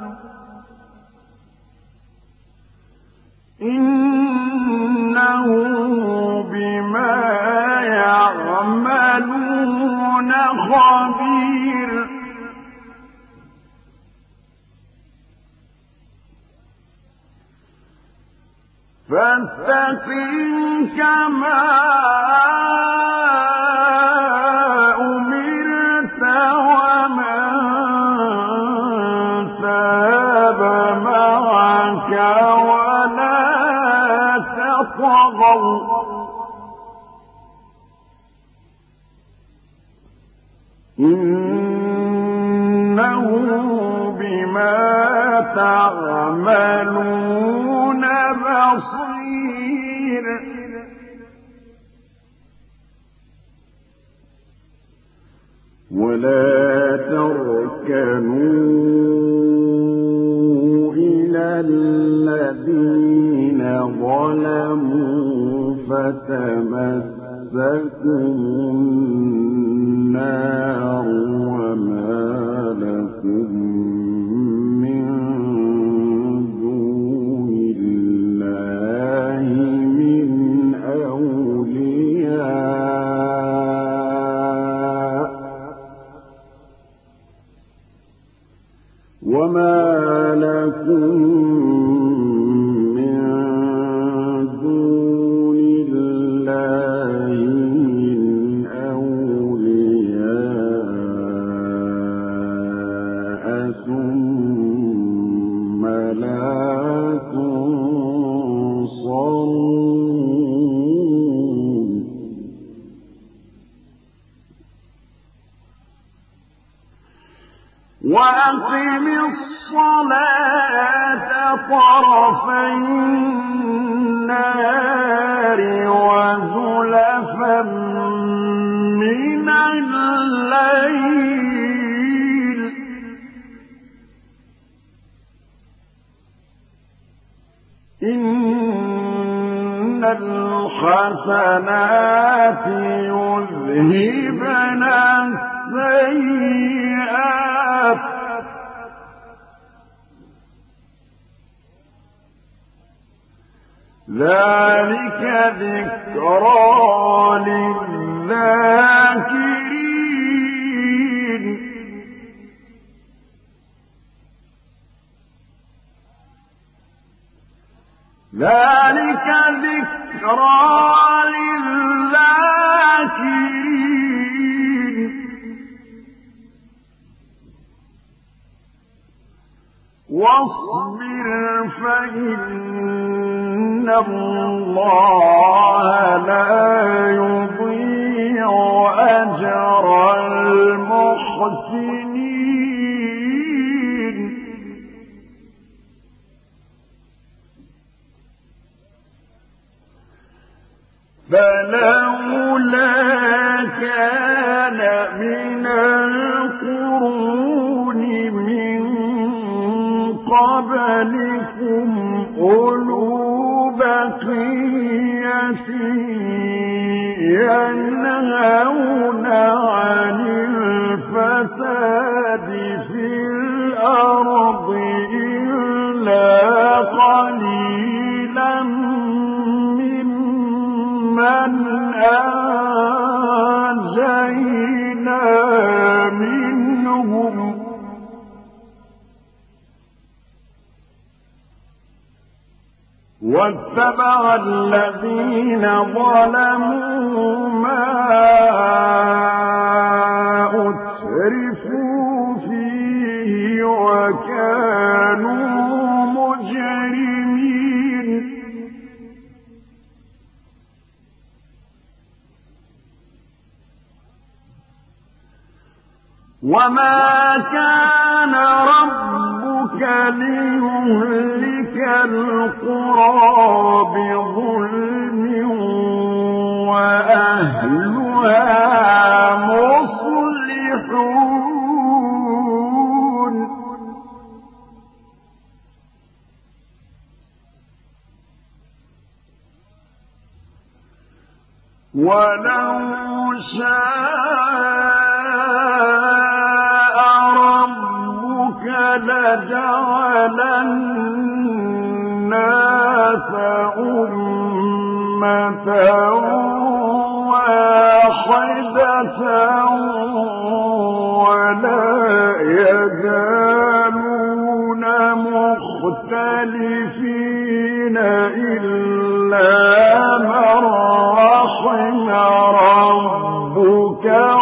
إنه بما يعملون خبير فاستقم كما أمرت ومن تاب معك ولا تطغوا إنه بما تعملون بصير ولا تركنوا إلى الذين ظلموا فتمسكم النار وما لكم من دون الله من أولياء وما لكم من دون الله من أولياء ثم لا تنصرون وأقم الصلاة طرفي النهار وزلفا من الليل إن الحسنات يذهبن السيئات ذلك ذكرى للذاكرين ذلك ذكرى للذاكرين واصبر فإن الله لا يضيع أجر المحسنين فلولا كان من القرون من قبلكم أولو بقية ينهون عن الفساد في الأرض إلا قليلا ممن أنجينا منهم واتبع الذين ظلموا ما أترفوا فيه وكانوا مجرمين وما كان ربك ليهلك القرى بظلم وأهلها مصلحون ولو شاء ربك لجعل الناس أمة واحدة ولا يزالون مختلفين إلا من رحم ربك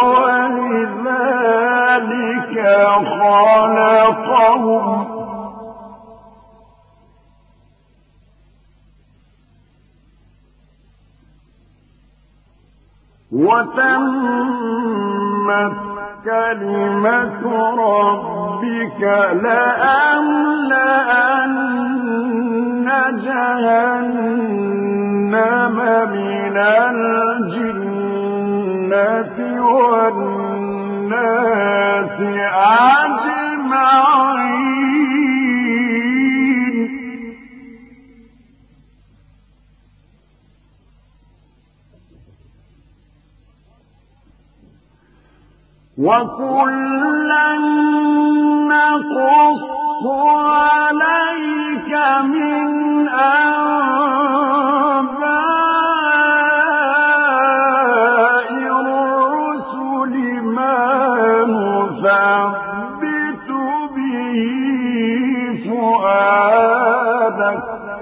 ولذلك خلقهم وتمت كلمة ربك لأملأن جهنم من الجنة والناس أجمعين. وكلا نقص عليك من أنباء الرسل ما نثبت به فؤادك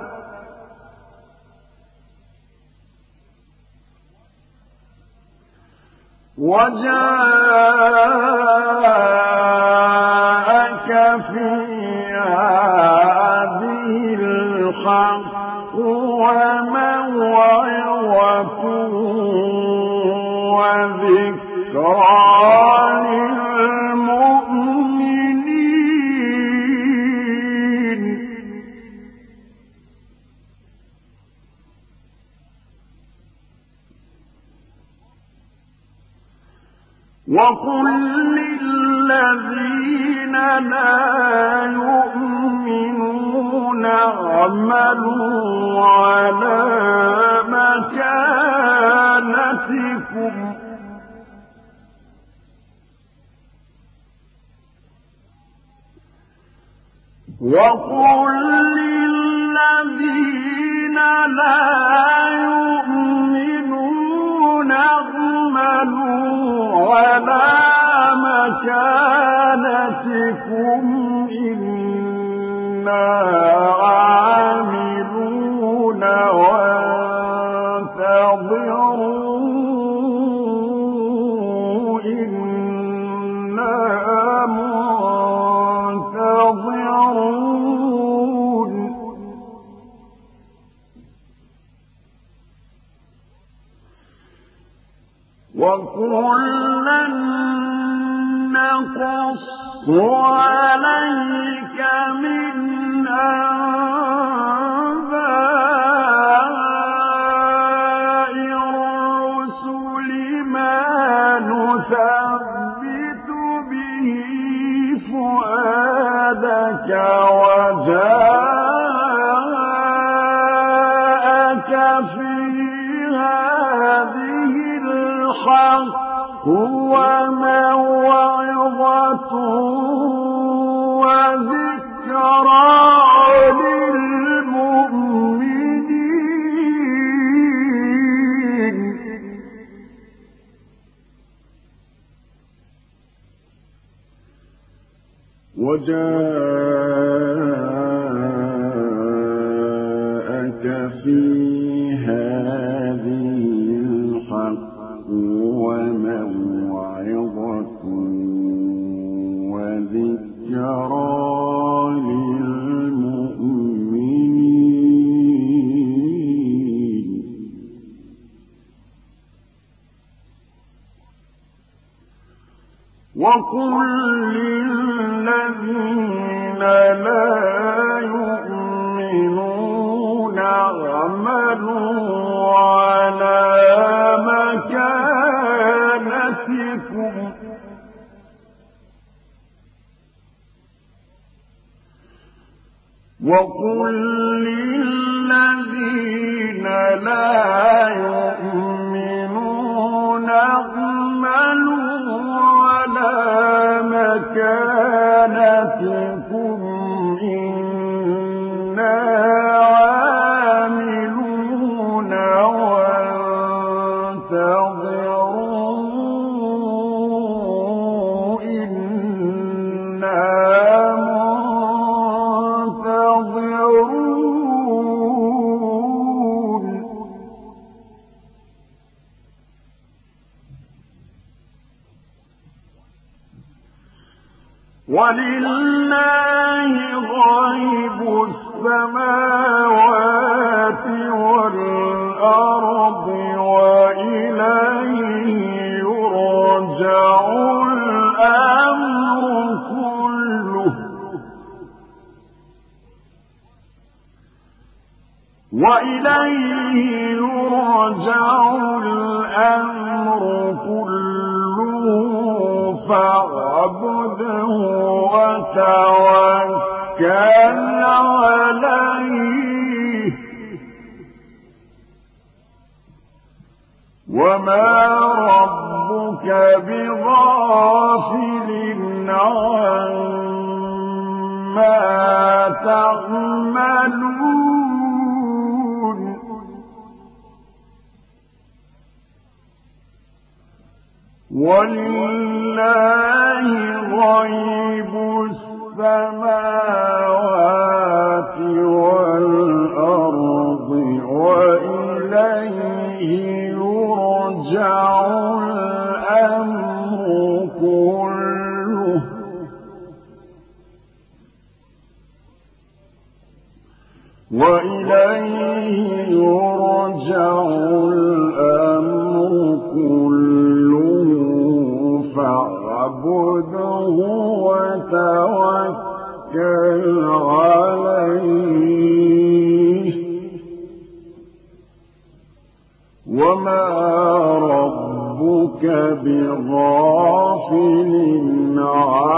وجاءك في هذه الحق وموعظة وذكرى للمؤمنين. وقل للذين لا يؤمنون اعملوا على مكانتكم وقل للذين لا يؤمنون اعملوا على مكانتكم إنا عاملون وانتظروا إنا منتظرون. وكلا نقص عليك من أنباء الرسل ما نثبت به فؤادك وجاءك في هذه الحق وموعظة وذكرى للمؤمنين. وجاءك في هذه الحق وموعظة وذكرى للمؤمنين. وقل للذين لا يؤمنون اعملوا على مكانتكم وقل للذين لا يؤمنون اعملوا على مكانتكم إنا عاملون وانتظروا إنا منتظرون. ولله غيب السماوات والأرض وإليه يرجع الأمر وإليه يرجع الأمر كله فاعبده وتوكل عليه وما ربك بغافل عما تعملون ولله غيب السماوات والأرض وإليه يرجع الأمر كله وإليه يرجع الأمر كله فاعبده وتوكل عليه وما ربك بغافل